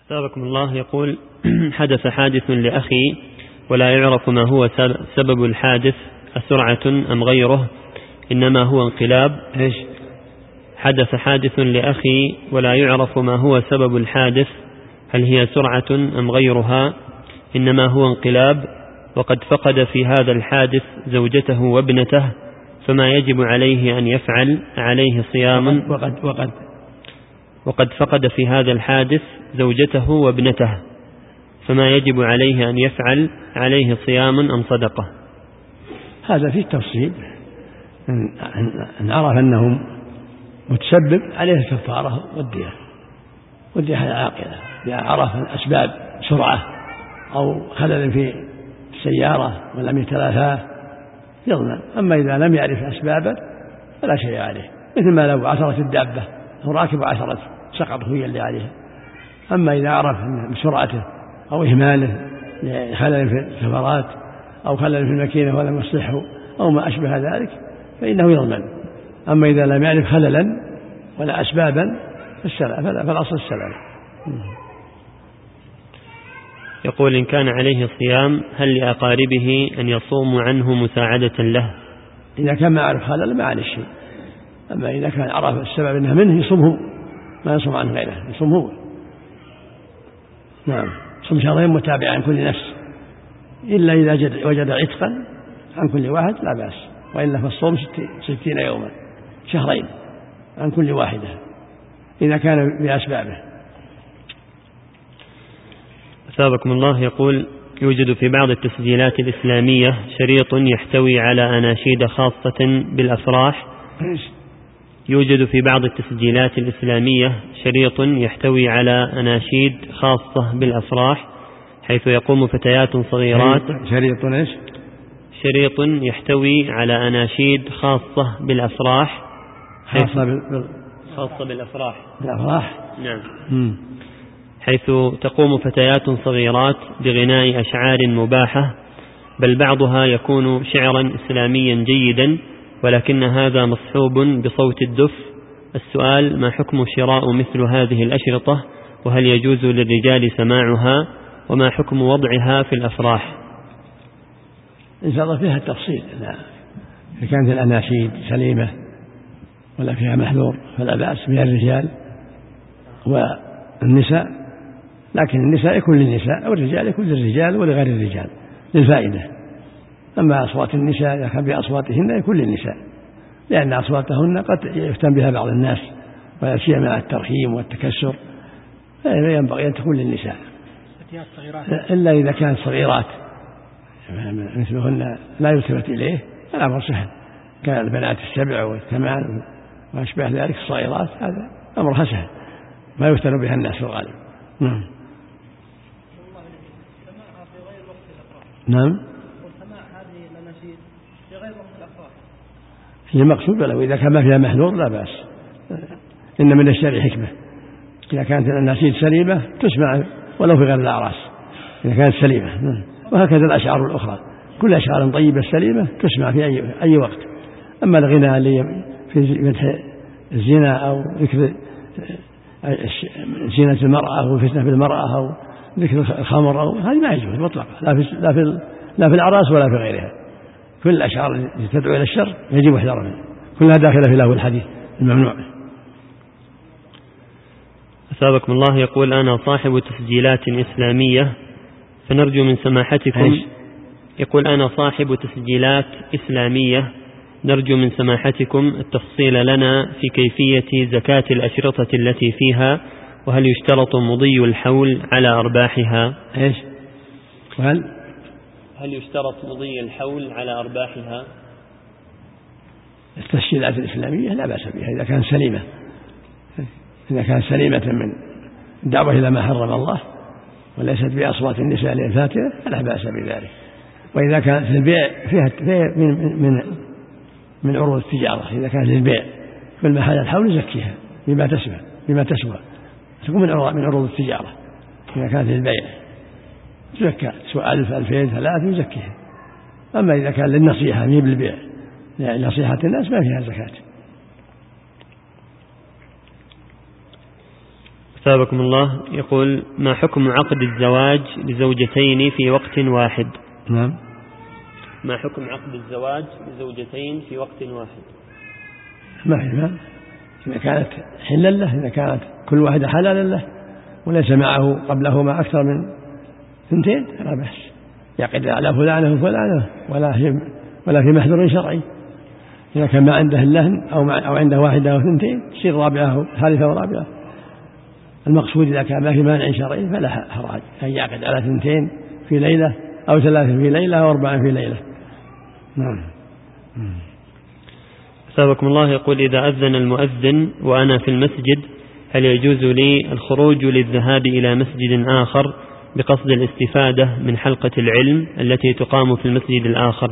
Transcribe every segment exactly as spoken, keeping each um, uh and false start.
أثابكم الله. يقول: حدث حادث لأخي ولا يعرف ما هو سبب الحادث، أسرعة أم غيره، إنما هو انقلاب. إيش؟ حدث حادث لأخي ولا يعرف ما هو سبب الحادث، هل هي سرعة أم غيرها، إنما هو انقلاب، وقد فقد في هذا الحادث زوجته وابنته، فما يجب عليه أن يفعل؟ عليه صيام. وقد, وقد, وقد فقد في هذا الحادث زوجته وابنته، فما يجب عليه أن يفعل؟ عليه صيام أم صدقة؟ هذا فيه تفصيل. إن عرف أنه متسبب عليه الكفارة والدية والدية العاقلة. إذا عرف الأسباب سرعة أو خلل في السيارة ولم يتلافاه يضمن. أما إذا لم يعرف أسبابه فلا شيء عليه، مثل ما لو عثرت الدابة أو راكب عثرت سقط هي اللي عليها. أما إذا عرف بسرعته أو إهماله لخلل في الكفارات أو خلل في الماكينة ولم يصلحه أو ما أشبه ذلك فإنه يضمن. أما إذا لم يعرف خللا ولا أسبابا فالأصل السلام. يقول: إن كان عليه صيام هل لأقاربه أن يصوموا عنه مساعدة له؟ إذا كان ما عرف خلل ما عليه شيء. أما إذا كان عرف السبب أنه منه يصومه، ما يصوم عنه غيره، يصوم هو. نعم، صوم شهرين متابعة عن كل نفس، إلا إذا وجد عتقا عن كل واحد لا بأس، وإلا فالصوم ستين يوما، شهرين عن كل واحدة إذا كان بأسبابه. أثابكم الله. يقول: يوجد في بعض التسجيلات الإسلامية شريط يحتوي على أناشيد خاصة بالأفراح. يوجد في بعض التسجيلات الإسلامية شريط يحتوي على أناشيد خاصة بالأفراح، حيث يقوم فتيات صغيرات. شريط إيش؟ شريط يحتوي على أناشيد خاصة بالأفراح. خاصة, بال... خاصة بالأفراح. بالأفراح. نعم. م. حيث تقوم فتيات صغيرات بغناء أشعار مباحة، بل بعضها يكون شعرا إسلاميا جيدا، ولكن هذا مصحوب بصوت الدف. السؤال: ما حكم شراء مثل هذه الأشرطة، وهل يجوز للرجال سماعها، وما حكم وضعها في الأفراح؟ إن شاء الله فيها التفصيل. إذا كانت الأناشيد سليمة ولا فيها محذور فلا بأس بها الرجال والنساء، لكن النساء يكون للنساء والرجال يكون للرجال ولغير الرجال للفائدة. أما أصوات النساء إذا كان بأصواتهن يكون للنساء، لأن أصواتهن قد يفتن بها بعض الناس ولا سيما مع الترخيم والتكسر، فلا ينبغي أن تكون للنساء إلا إذا كانت صغيرات مثلهن لا يلتفت إليه الأمر سهل، كان البنات السبع والثمان وأشبه ذلك الصغيرات هذا أمرها سهل ما يفتن بها الناس في الغالب. نعم. نعم. هي مقصود له إذا كان ما فيها محذور لا بأس، إن من الشرع حكمة. إذا كانت الأناشيد سليمة تسمع ولو في غير الأعراس إذا كانت سليمة. وهكذا الأشعار الأخرى، كل أشعار طيبة سليمة تسمع في أي, أي وقت. أما الغناء اللي في مدح الزنا أو ذكر زينة المرأة أو الفتنة بالمرأة أو ذكر الخمر أو هذه ما يجوز مطلقا، لا في, لا في, لا في الأعراس ولا في غيرها. كل الأشعار التي تدعو إلى الشر يجب احذارها، كلها داخلة في له الحديث الممنوع. أثابكم الله. يقول: أنا صاحب تسجيلات إسلامية فنرجو من سماحتكم. يقول: أنا صاحب تسجيلات إسلامية نرجو من سماحتكم التفصيل لنا في كيفية زكاة الأشرطة التي فيها، وهل يشترط مضي الحول على أرباحها؟ إيش؟ وهل هل يشترط مضي الحول على أرباحها؟ التسجيلات الإسلامية لا بأس بها إذا كانت سليمة، إذا كانت سليمة من الدعوة إلى ما حرم الله وليست بأصوات النساء الفاترة فلا بأس بذلك. وإذا كانت البيع فيها, فيها من, من, من عروض التجارة، إذا كانت للبيع كل ما حال الحول يزكيها بما تسوى بما تسوى تكون من عروض, من عروض التجارة. إذا كانت للبيع زكاة سواء ألف ألفين ثلاث يزكيها. أما إذا كان للنصيحة مي بالبيع يعني نصيحة الناس ما فيها زكاة. أثابكم الله. يقول: ما حكم عقد الزواج لزوجتين في وقت واحد؟ نعم. ما حكم عقد الزواج لزوجتين في وقت واحد؟ ما في مال إذا كانت حلا له، إذا كانت كل واحدة حلالا له وليس معه قبلهما أكثر من ثنتين فلا بأس، يعقد على فلانة وفلانة ولا في ولا في محذور شرعي. إذا كان ما عنده اللهن أو, أو عنده واحدة أو ثنتين تصير رابعة ثالثة ورابعة. المقصود إذا كان ما في مانع شرعي فلا حرج أن يعقد على ثنتين في ليلة أو ثلاثة في ليلة أو أربعة في ليلة. نعم. أثابكم الله. يقول: إذا أذن المؤذن وأنا في المسجد هل يجوز لي الخروج للذهاب إلى مسجد آخر بقصد الاستفادة من حلقة العلم التي تقام في المسجد الآخر؟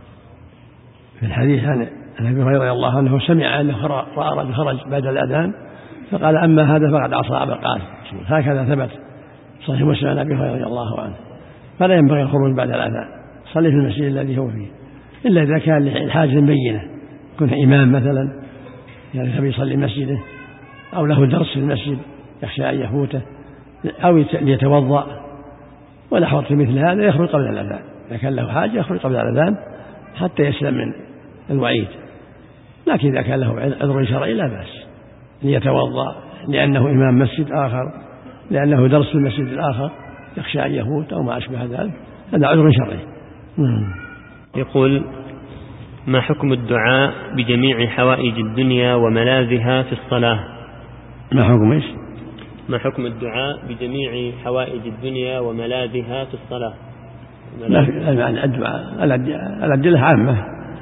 في الحديث عن أبي هريرة رضي الله عنه سمع أنه رأى رجل خرج بعد الأذان فقال: أما هذا فقد عصى أبا القاسم. هكذا ثبت صحيح مسلم عن أبي هريرة رضي الله عنه. فلا ينبغي الخروج بعد الأذان، صلي في المسجد الذي هو فيه، إلا إذا كان لحاجة بينة، يكون إمام مثلا يعني يبي يصلي مسجده أو له درس في المسجد يخشى أن يفوته أو ليتوضأ ولا حرج في مثل هذا يخرج قبل الأذان. إذا كان له حاجة يخرج قبل الأذان حتى يسلم من الوعيد. لكن إذا كان له عذر شرعي لا بأس ليتوضأ لأنه إمام مسجد آخر، لأنه درس في المسجد الآخر يخشى أن يفوت أو ما أشبه ذلك، هذا عذر شرعي. يقول: ما حكم الدعاء بجميع حوائج الدنيا وملاذها في الصلاة؟ ما حكم إيش؟ ما حكم الدعاء بجميع حوائج الدنيا وملاذها في الصلاة؟ لا في الدعاء الأدلة عامة.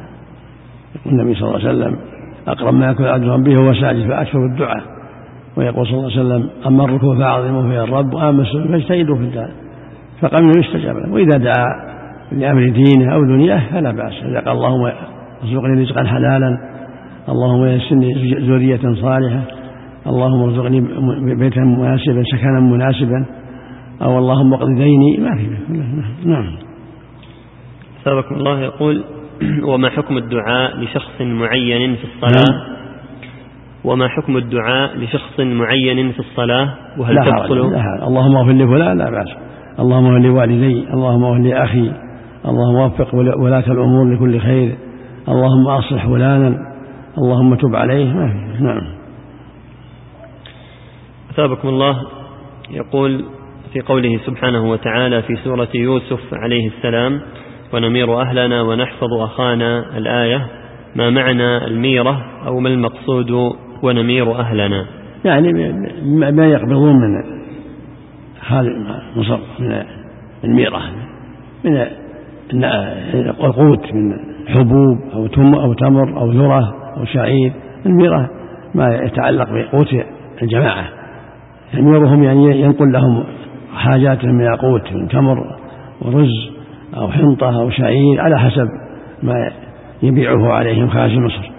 يقول النبي صلى الله عليه وسلم: أقرب ما يكون العبد به هو ساجد فأكثر الدعاء. ويقول صلى الله عليه وسلم: أما الركوع فأعظموا فيه الرب وأما السجود فاجتهدوا في الدعاء فقبل يستجاب له. وإذا دعا لأمر دينه أو دنياه فلا بأس. إذا قال: اللهم ارزقني رزقا حلالا، اللهم يسرني ذرية صالحة، اللهم ارزقني بيتا مناسبا سكنا مناسبا، أو اللهم اقض ديني، ما في. نعم. أثابكم الله. يقول: وما حكم الدعاء لشخص معين في الصلاة؟ نعم. وما حكم الدعاء لشخص معين في الصلاة وهل تدخل؟ اللهم اغفر لي فلان لا بأس، اللهم اغفر لي والدي، اللهم اغفر لي أخي، اللهم وفق ولاة الأمور لكل خير، اللهم أصلح فلانا، اللهم تب عليه. ما في. نعم. أثابكم الله. يقول في قوله سبحانه وتعالى في سورة يوسف عليه السلام: ونمير أهلنا ونحفظ أخانا، الآية، ما معنى الميرة أو ما المقصود ونمير أهلنا؟ يعني ما يقبضون من هذا المصر من الميرة من القوت من حبوب أو أو تمر أو ذرة أو شعير. الميرة ما يتعلق بقوت الجماعة، يميرهم يعني ينقل لهم حاجاتهم من القوت من تمر ورز أو حنطة أو شعير على حسب ما يبيعه عليهم خارج مصر.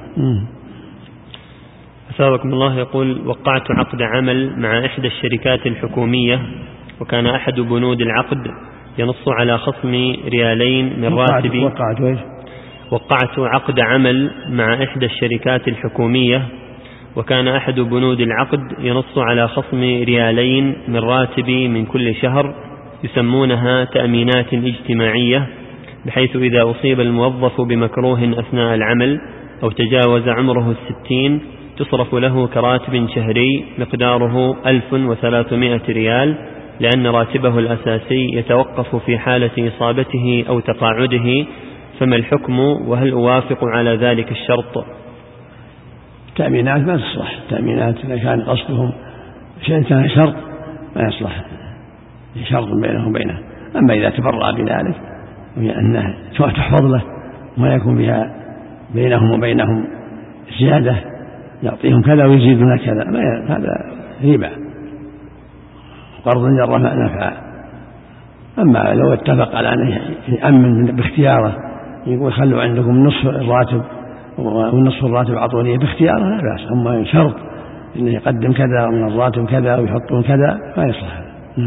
أثابكم الله. يقول: وقعت عقد عمل مع إحدى الشركات الحكومية وكان أحد بنود العقد ينص على خصم ريالين من راتبي. وقعت وإيش؟ وقعت عقد عمل مع إحدى الشركات الحكومية وكان أحد بنود العقد ينص على خصم ريالين من راتبي من كل شهر يسمونها تأمينات اجتماعية، بحيث إذا أصيب الموظف بمكروه أثناء العمل أو تجاوز عمره الستين تصرف له كراتب شهري مقداره ألف وثلاثمائة ريال، لأن راتبه الأساسي يتوقف في حالة إصابته أو تقاعده، فما الحكم وهل أوافق على ذلك الشرط؟ تأمينات ما تصلح. تأمينات إذا كان قصدهم شيء كان شرط ما يصلح شرط بينهم وبينه. أما إذا تبرأ بذلك أنها تحفظ له وما يكون بها بينهم وبينهم زيادة يعطيهم كذا ويزيدون كذا، هذا ربا قرض جر نفعا. أما لو اتفق على أن يأمن باختياره يقول خلوا عندكم نصف الراتب ونصف الراتب عطوني باختياره لا بأس. أما شرط إنه يقدم كذا من الراتب كذا ويحطون كذا ما يصلح.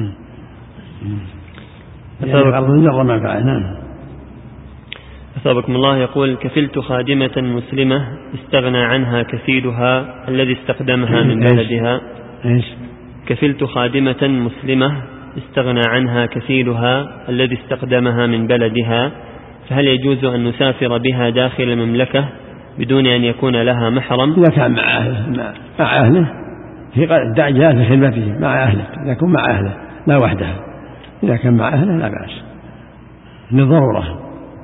قرض جر منفعه. نعم. أثابكم الله. يقول: كفلت خادمة مسلمة استغنى عنها كفيلها الذي استخدمها من بلدها. إيش؟ كفلت خادمة مسلمة استغنى عنها كفيلها الذي استخدمها من بلدها، فهل يجوز أن نسافر بها داخل المملكة بدون أن يكون لها محرم؟ إذا كان مع أهله مع أهله في جاء في خدمته مع أهله، إذا كان مع أهله لا وحدها، إذا كان مع أهله لا بأس لضرورة.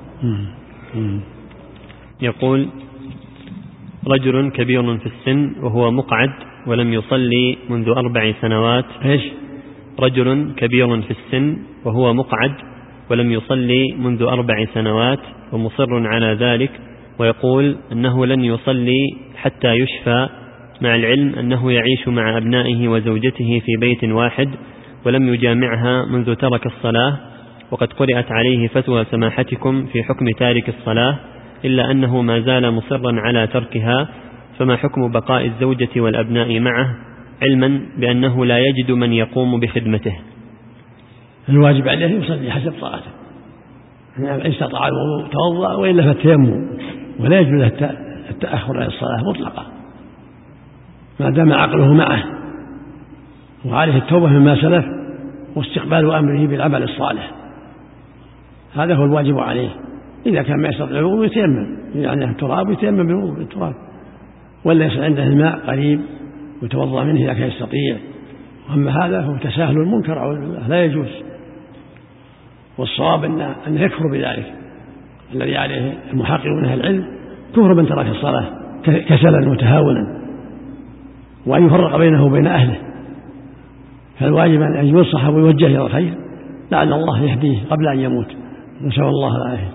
يقول: رجل كبير في السن وهو مقعد ولم يصلي منذ أربع سنوات. إيش؟ رجل كبير في السن وهو مقعد ولم يصلي منذ أربع سنوات ومصر على ذلك، ويقول أنه لن يصلي حتى يشفى، مع العلم أنه يعيش مع أبنائه وزوجته في بيت واحد ولم يجامعها منذ ترك الصلاة، وقد قرأت عليه فتوى سماحتكم في حكم تارك الصلاة، إلا أنه ما زال مصرا على تركها، فما حكم بقاء الزوجة والأبناء معه علما بأنه لا يجد من يقوم بخدمته؟ الواجب عليه يصلي حسب طاقته، إن استطاع الوضوء توضأ، وإلا فالتيمم، ولا يجوز التأخر عن الصلاة مطلقا ما دام عقله معه، وعليه التوبة مما سلف واستقبال أمره بالعمل الصالح، هذا هو الواجب عليه. إذا كان ما يستطيع الوضوء يتيمم، يعني التراب يتيمم بالوضوء بالتراب، ولا يصل عنده الماء قريب ويتوضأ منه إذا كان يستطيع. أما هذا هو تساهل المنكر لا يجوز، والصواب أن يكفر بذلك الذي عليه المحققون أهل العلم، كفر من ترك الصلاة كسلا وتهاونا، وأن يفرق بينه وبين أهله. فالواجب أن ينصح ويوجه إلى الخير لعل الله يهديه قبل أن يموت، نسأل الله العافية.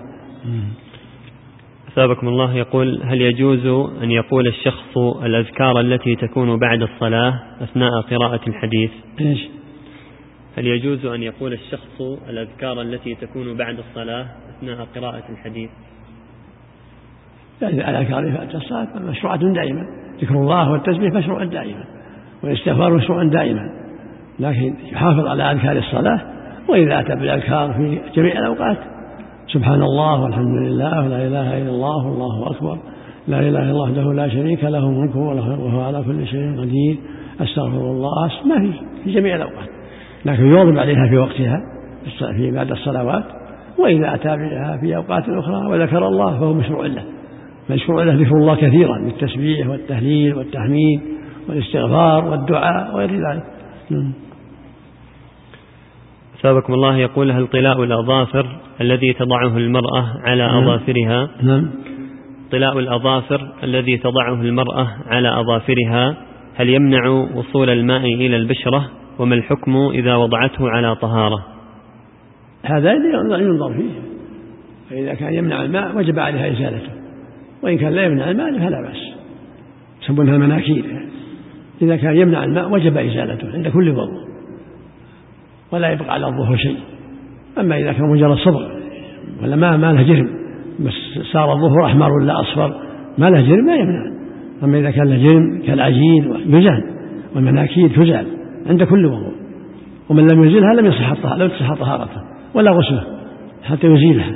أثابكم الله. يقول: هل يجوز أن يقول الشخص الأذكار التي تكون بعد الصلاة أثناء قراءة الحديث؟ إيش؟ هل يجوز أن يقول الشخص الأذكار التي تكون بعد الصلاة أثناء قراءة الحديث؟ يعني الأذكار بعد الصلاة مشروعة دائما، ذكر الله والتسبيح مشروع دائما، والاستغفار مشروع دائما، لكن يحافظ على أذكار الصلاة، وإذا أتى بالأذكار في جميع الأوقات سبحان الله والحمد لله ولا إله إلا الله والله أكبر، لا إله إلا الله وحده لا شريك له ملكه وهو على كل شيء قدير، أستغفر الله، ما في في جميع الأوقات، لكن يواظب عليها في وقتها في بعد الصلوات، وإذا أتى بها في أوقات أخرى وذكر الله فهو مشروع له، مشروع له ذكر الله كثيرا بالتسبيح والتهليل والتحميد والاستغفار والدعاء وغير ذلك. أثابكم الله. يقول: هل طلاء الأظافر الذي تضعه المرأة على أظافرها نعم. طلاء الأظافر الذي تضعه المرأة على أظافرها هل يمنع وصول الماء إلى البشرة؟ وما الحكم إذا وضعته على طهارة؟ هذا ينظر فيه، فإذا كان يمنع الماء وجب عليها إزالته، وإن كان لا يمنع الماء فلا بأس، يسمونها مناكير. إذا كان يمنع الماء وجب إزالته عند كل وضوء ولا يبقى على الظهر شيء. أما إذا كان مجرد صبغ ولا ما ما له جرم، بس صار الظهر أحمر ولا أصفر ما له جرم لا يمنع. أما إذا كان له جرم كالعجين يزال، والمناكير تزال عند كل وضوء، ومن لم يزيلها لم يصح لم تصح طهارته ولا غسله حتى يزيلها.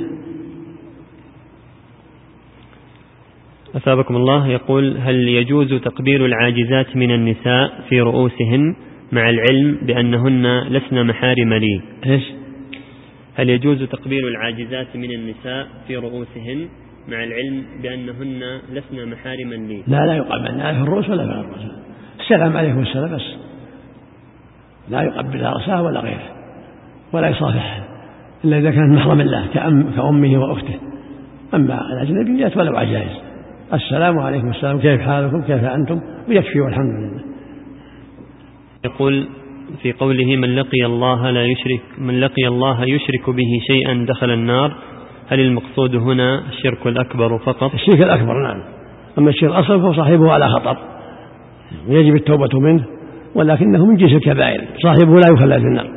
أثابكم الله. يقول: هل يجوز تقبيل العاجزات من النساء في رؤوسهن مع العلم بأنهن لسن محارم لي؟ إيش؟ هل يجوز تقبيل العاجزات من النساء في رؤوسهن مع العلم بأنهن لسن محارما لي؟ لا لا يقبل لا في الرؤوس ولا في الرؤوس. السلام عليكم السلام بس، لا يقبل رأسها ولا غيره ولا يصافحها إلا إذا كانت محرم الله كأم كأمه وأخته. أما الأجنبيات ولو عجائز السلام عليكم السلام كيف حالكم كيف أنتم ويكفي والحمد لله. يقول في قوله: من لقي الله لا يشرك من لقي الله يشرك به شيئا دخل النار، هل المقصود هنا الشرك الأكبر فقط؟ الشرك الأكبر نعم، أما الشرك الأصغر فصاحبه على خطر ويجب التوبة منه، ولكنه من جنس الكبائر صاحبه لا يخلد في النار.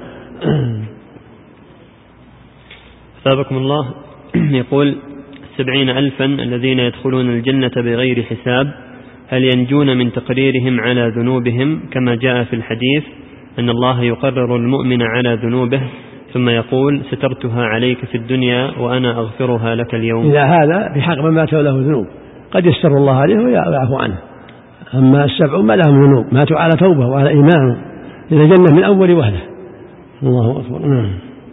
أثابكم الله. يقول: السبعين ألفا الذين يدخلون الجنة بغير حساب هل ينجون من تقريرهم على ذنوبهم كما جاء في الحديث أن الله يقرر المؤمن على ذنوبه ثم يقول: سترتها عليك في الدنيا وأنا أغفرها لك اليوم؟ إذا هذا بحق من ماتوا له ذنوب قد يستر الله عليه ويعفو عنه. أما السبع ما لهم ذنوب ماتوا على توبة وعلى إيمان إلى الجنة من أول وهلة. الله أكبر. نعم.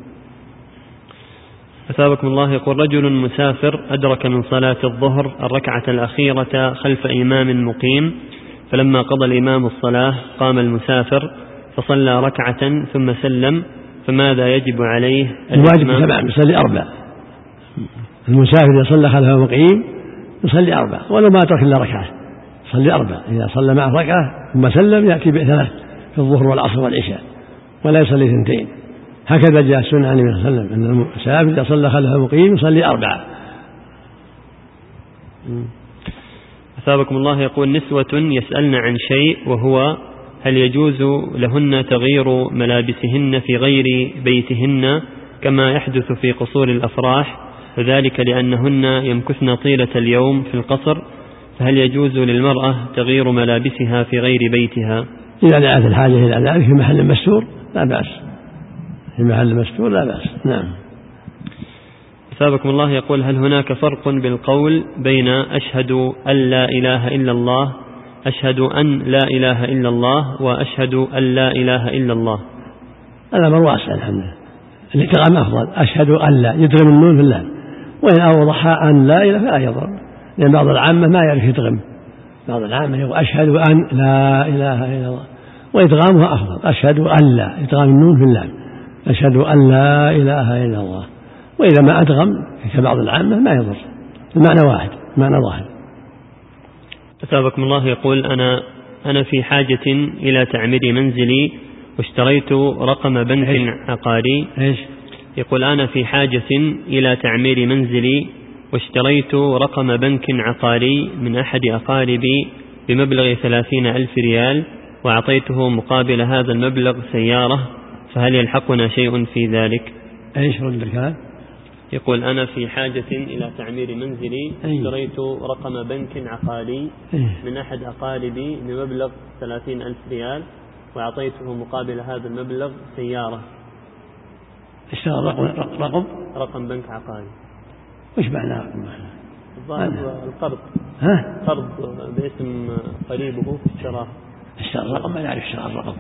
أثابكم الله. يقول رجل مسافر أدرك من صلاة الظهر الركعة الأخيرة خلف إمام مقيم، فلما قضى الإمام الصلاة قام المسافر فصلى ركعة ثم سلم، فماذا يجب عليه؟ الواجب سبعا، يصلي أربع. المسافر إذا صلى خلف مقيم يصلي أربع، ولو ما ترك إلا ركعة يصلي أربع. إذا صلى معه ركعة ثم سلم يأتي بثلاث في الظهر والعصر والعشاء، ولا يصلي اثنتين. هكذا جاء السنة عن النبي صلى الله عليه وسلم أن المسافر إذا صلى خلف مقيم يصلي أربعة. أثابكم الله. يقول نسوة يسألن عن شيء، وهو هل يجوز لهن تغيير ملابسهن في غير بيتهن كما يحدث في قصور الأفراح، وذلك لأنهن يمكثن طيلة اليوم في القصر، فهل يجوز للمرأة تغيير ملابسها في غير بيتها؟ إذا دعت الحاجة إلى ذلك في محل مستور لا بأس، في محل مستور لا بأس. نعم. أثابكم الله. يقول هل هناك فرق بالقول بين أشهد أن لا إله إلا الله، أشهد أن لا إله إلا الله، وأشهد أن لا إله إلا الله؟ هذا من واسع الحمد لله. الإدغام أفضل، أشهد أن لا يدغم النون في اللام، وإن أوضحها أن لا إله فلا يضر، لأن بعض العامة ما يعرف يدغم، بعض العامة يقول أشهد أن لا إله إلا الله، وإدغامها أفضل، أشهد أن لا إدغام النون في اللام، أشهد أن لا إله إلا الله. وإذا ما أدغم كبعض العامة ما يضر، المعنى واحد، المعنى ظاهر. أثابكم الله. يقول أنا أنا في حاجة إلى تعمير منزلي واشتريت رقم بنك إيش؟ عقاري. إيش؟ يقول أنا في حاجة إلى تعمير منزلي واشتريت رقم بنك عقاري من أحد أقاربي بمبلغ ثلاثين ألف ريال، وأعطيته مقابل هذا المبلغ سيارة، فهل يلحقنا شيء في ذلك؟ إيش رد الكلام؟ يقول أنا في حاجة إلى تعمير منزلي، اشتريت رقم بنك عقاري من أحد أقاربي بمبلغ ثلاثين ألف ريال، وأعطيته مقابل هذا المبلغ سيارة. اشترى رقم رقم رقم بنك عقاري. وش معناه؟ الظاهر القرض. ها؟ قرض باسم قريبه اشتراه. اشترى الرقم ما يعرف اشترى الرقم.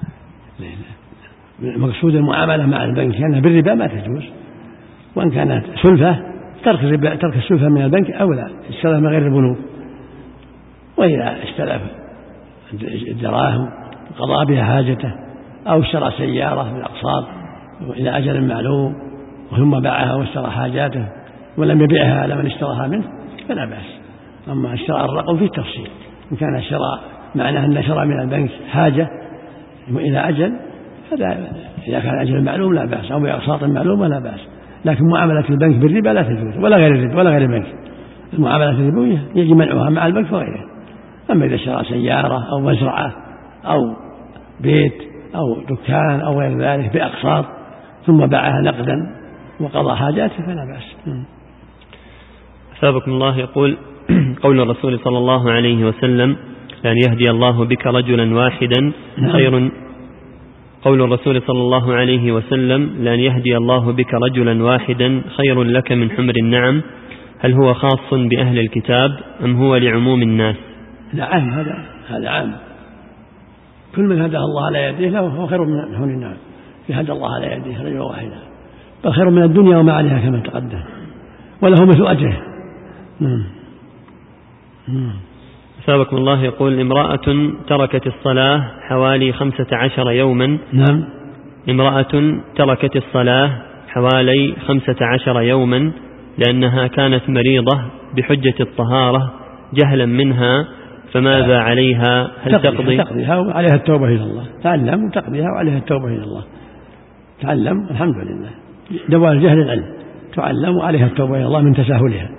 المقصود المعاملة مع البنك لأنها بالربا ما تجوز، وإن كانت سلفة ترك الربا، ترك السلفة من البنك أولى، السلف من غير البنوك. وإذا استلف الدراهم قضى بها حاجته، أو اشترى سيارة بالأقساط إلى أجل معلوم ثم باعها واشترى حاجاته ولم يبيعها على من اشتراها منه فلا بأس. أما اشترى الرقم في التفصيل، إن كان اشترى معناه أن شرى من البنك حاجة إلى أجل هذا، إذا كان أجل معلوم لا بأس، أو بأقساط معلومة لا بأس. لكن معاملة البنك بالربا لا تجوز، ولا غير الربا ولا غير البنك. المعاملة الربوية يجب منعها مع البنك وغيره. أما إذا شرى سيارة أو مزرعة أو بيت أو دكان أو غير ذلك بأقساط ثم باعها نقدا وقضى حاجاته فلا بأس. أثابكم الله. يقول قول الرسول صلى الله عليه وسلم لأن يهدي الله بك رجلا واحدا خير، قول الرسول صلى الله عليه وسلم لأن يهدي الله بك رجلا واحدا خير لك من حمر النعم، هل هو خاص بأهل الكتاب أم هو لعموم الناس؟ لا عام، هذا هذا عام، كل من هداه الله على يديه له هو خير من حمر النعم. في هدى الله على يديه رجلا واحدا بل خير من الدنيا وما عليها كما تقدم، وله مثل أجره. نعم. أثابكم الله. يقول امرأة تركت الصلاة حوالي خمسة عشر يوما. نعم. امرأة تركت الصلاة حوالي خمسة عشر يوما لأنها كانت مريضة بحجة الطهارة جهلا منها، فماذا عليها؟ هل تقضي؟ تقضيها وعليها التوبة إلى الله. تعلم وتقضيها وعليها التوبة إلى الله. تعلم الحمد لله، دواء الجهل العلم، تعلم وعليها التوبة إلى الله من تساهلها.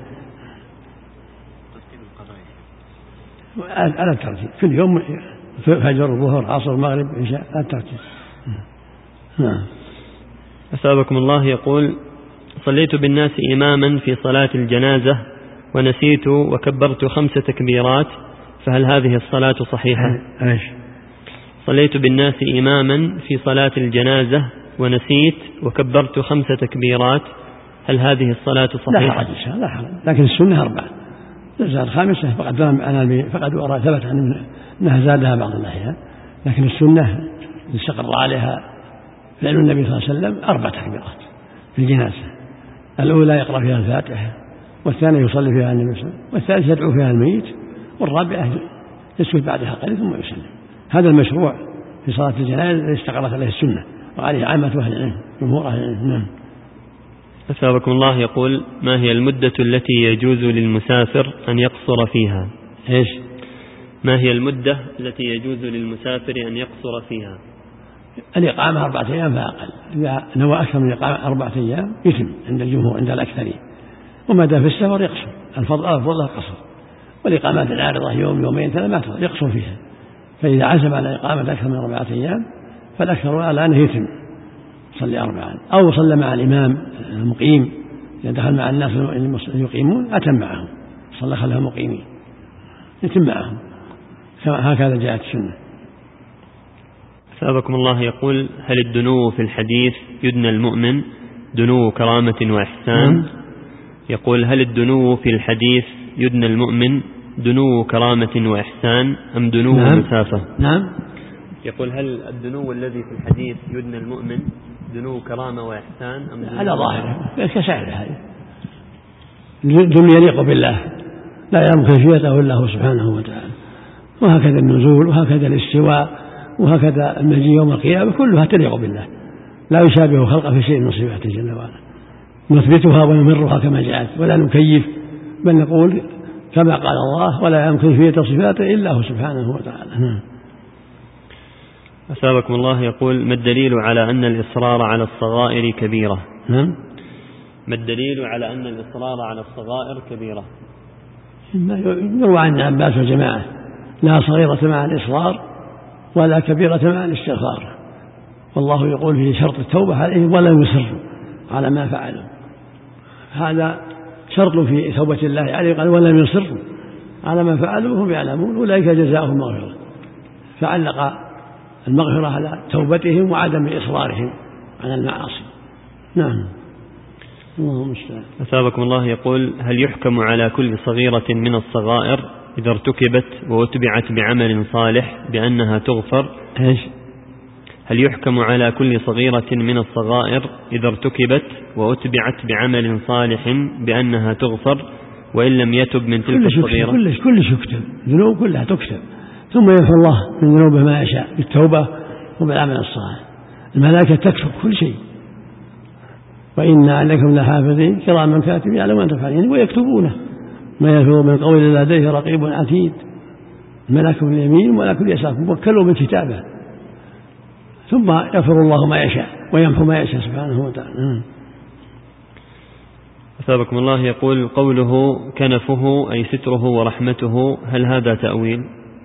على الترتيب كل يوم فجر الظهر عصر المغرب عشاء على الترتيب. نعم. أثابكم الله. يقول صليت بالناس إماما في صلاة الجنازة ونسيت وكبرت خمس تكبيرات، فهل هذه الصلاة صحيحة؟ ايش؟ صليت بالناس إماما في صلاة الجنازة ونسيت وكبرت خمس تكبيرات، هل هذه الصلاة صحيحة؟ لا حرج، لا حرج، لكن السنة أربعة، الزاد الخامسة فقد أنا فقد ثبت عن أنها زادها بعض الأحيان، لكن السنة استقر عليها فعل النبي صلى الله عليه وسلم أربع تكبيرات في الجنازة. الأولى يقرأ فيها الفاتحة، والثانية يصلي فيها النبي صلى الله عليه وسلم، والثالثة يدعو فيها الميت، والرابعة يسكت بعدها قليل ثم يسلم. هذا المشروع في صلاة الجنائز الذي استقرت عليه السنة وعليه عامة أهل العلم جمهور أهل العلم. نعم. أثابكم الله يقول: ما هي المدة التي يجوز للمسافر أن يقصر فيها؟ إيش؟ ما هي المدة التي يجوز للمسافر أن يقصر فيها؟ الإقامة أربعة أيام فأقل، إذا نوى أكثر من إقامة أربعة أيام يتم عند الجمهور عند الأكثرين، وما دام في السفر يقصر. الفضل أفضل القصر، والإقامات العارضة يوم يومين ثلاثة يقصر فيها. فإذا عزم على إقامة أكثر من أربعة أيام فالأكثر على أنه يتم صلي أربعا، أو صلى مع الإمام المقيم إذا دخل مع الناس يقيمون أتم معهم، صلى خلفهم مقيمين يتم معهم، هكذا جاءت السنة. أثابكم الله يقول: هل الدنو في الحديث يدنى المؤمن دنو كرامة وإحسان؟ م? يقول: هل الدنو في الحديث يدنى المؤمن دنو كرامة وإحسان أم دنو نعم. مسافة؟ نعم. يقول: هل الدنو الذي في الحديث يدنى المؤمن دنو كرامة وإحسان أم دنو على ظاهره كسائر هذه دنو يليق بالله لا يعلم كيفيته إلا هو سبحانه وتعالى، وهكذا النزول وهكذا الاستواء وهكذا المجيء يوم القيامة كلها تليق بالله لا يشابه خلقه في شيء من صفاته جل وعلا. نثبتها ونمرها كما جاءت ولا نكيف، بل نقول كما قال الله: ولا يعلم كيفية صفاته إلا هو سبحانه وتعالى. أثابكم الله يقول: ما الدليل على أن الإصرار على الصغائر كبيرة؟ نعم. ما الدليل على أن الإصرار على الصغائر كبيرة؟ يروى عن عباس وجماعة: لا صغيرة مع الإصرار ولا كبيرة مع الاستغفار، والله يقول في شرط التوبة عليهم ولا يصروا على ما فعلوا. هذا شرط في توبة الله عليه، قال: ولم يصروا على ما فعلوا وهم يعلمون أولئك جزاؤهم مغفرة، فعلق المغفرة على توبتهم وعدم إصرارهم على المعاصي. نعم. اللهم استعان. أثابكم الله يقول: هل يحكم على كل صغيرة من الصغائر إذا ارتكبت وأتبعت بعمل صالح بأنها تغفر؟ إيش؟ هل يحكم على كل صغيرة من الصغائر إذا ارتكبت وأتبعت بعمل صالح بأنها تغفر وإن لم يتب من تلك الصغيرة؟ كلش كلش يكتب، ذنوب كلها تكتب، ثم يغفر الله من ذنوبه ما يشاء بالتوبة وبالعمل الصالح. الملائكة تكتب كل شيء، وإن عليكم لحافظين كراما كاتبين يعلمون ما تفعلون ويكتبونه، ما يلفظ من قول إلا لديه رقيب عتيد. ملك اليمين وملك اليسار موكلوا بالكتابة، ثم يغفر الله ما يشاء ويمحو ما يشاء سبحانه وتعالى. أثابكم الله يقول: قوله كنفه أي ستره ورحمته، هل هذا تأويل؟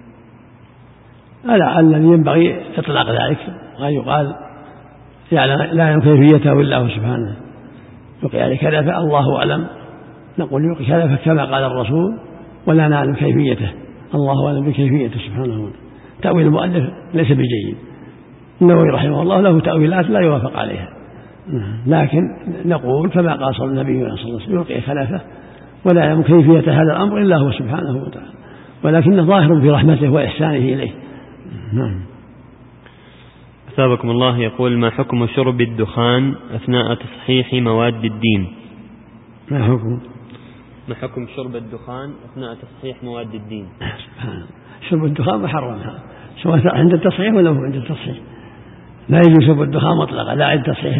ألا الذي ينبغي إطلاق ذلك، ويقال لا يعلم كيفيته إلا هو سبحانه. يقال كنفه الله أعلم، نقول يقال كنفه كما قال الرسول ولا نعلم كيفيته، الله أعلم بكيفيته سبحانه وتعالى. تأويل المؤلف ليس بجيد، النووي رحمه الله له تأويلات لا يوافق عليها، لكن نقول كما قال صلى النبي صلى الله عليه وسلم: يلقي خلفه ولا يعلم كيفية هذا الأمر إلا هو سبحانه وتعالى، ولكنه ظاهر في رحمته وإحسانه إليه. نعم. أثابكم الله يقول: ما حكم شرب الدخان أثناء تصحيح مواد الدين؟ ما حكم ما حكم شرب الدخان أثناء تصحيح مواد الدين؟ شرب الدخان محرم، سواء عند التصحيح ولا هو عند التصحيح. لا يجوز شرب الدخان مطلقا، لا عند تصحيح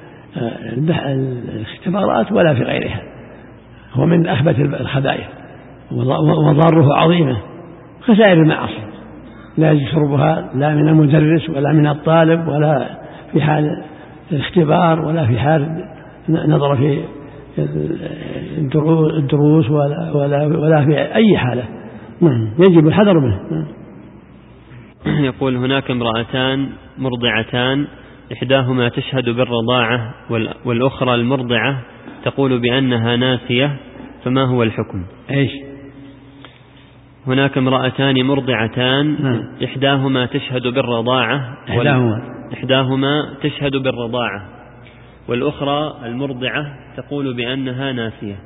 الاختبارات ولا في غيرها، هو من أخبث الخبائث وضاره عظيمة، خسائر المعاصي. لا يجوز شربها لا من المدرس ولا من الطالب ولا في حال الاختبار ولا في حال نظر في الدروس ولا, ولا, ولا في أي حالة، يجب الحذر منه. يقول: هناك امرأتان مرضعتان، إحداهما تشهد بالرضاعة والأخرى المرضعة تقول بأنها ناسية، فما هو الحكم؟ إيش؟ هناك امرأتان مرضعتان، إحداهما تشهد بالرضاعة إحداهما إحداهما تشهد بالرضاعة والأخرى المرضعة تقول بأنها ناسية.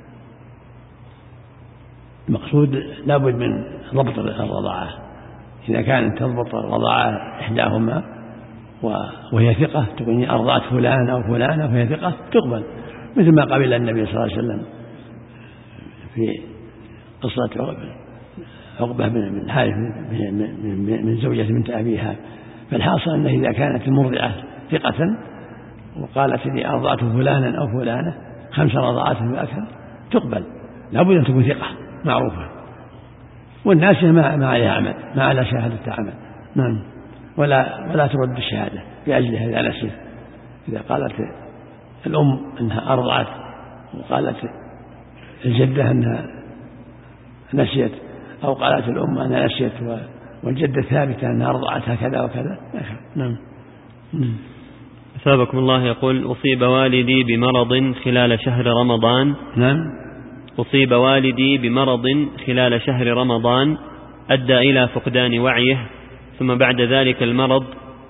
المقصود لابد من ضبط الرضاعة، إذا كانت تضبط الرضاعة إحداهما وهي ثقة تقول أرضعت فلان أو فلانة وهي ثقة تقبل، مثل ما قبل النبي صلى الله عليه وسلم في قصة عقبة بن الحارث من زوجة بنت أبيها. فالحاصل أنه إذا كانت المرضعة ثقة وقالت لي أرضعت فلانا أو فلانة خمس رضعات فأكثر تقبل، لابد أن تكون ثقة معروفة، والناس ما ما عليها عمل، ما على شهادة عمل. نعم. ولا ولا ترد الشهادة بأجلها إذا نسيت. إذا قالت الأم أنها أرضعت وقالت الجدة أنها نسيت، أو قالت الأم أنها نسيت والجدة ثابتة أنها أرضعتها كذا وكذا. نعم. أثابكم الله. يقول: أصيب والدي بمرض خلال شهر رمضان. نعم. أصيب والدي بمرض خلال شهر رمضان أدى إلى فقدان وعيه، ثم بعد ذلك المرض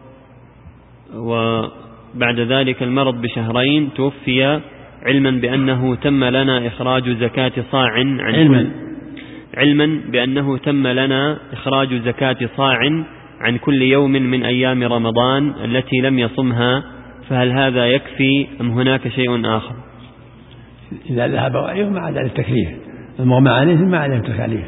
وبعد ذلك المرض بشهرين توفي، علما بأنه تم لنا إخراج زكاة صاع عن علما علما بأنه تم لنا إخراج زكاة صاع عن كل يوم من أيام رمضان التي لم يصمها، فهل هذا يكفي أم هناك شيء آخر؟ إذا ذهب وعيه ما عدا التكليف، المغمى عليهم ما عليهم تكاليف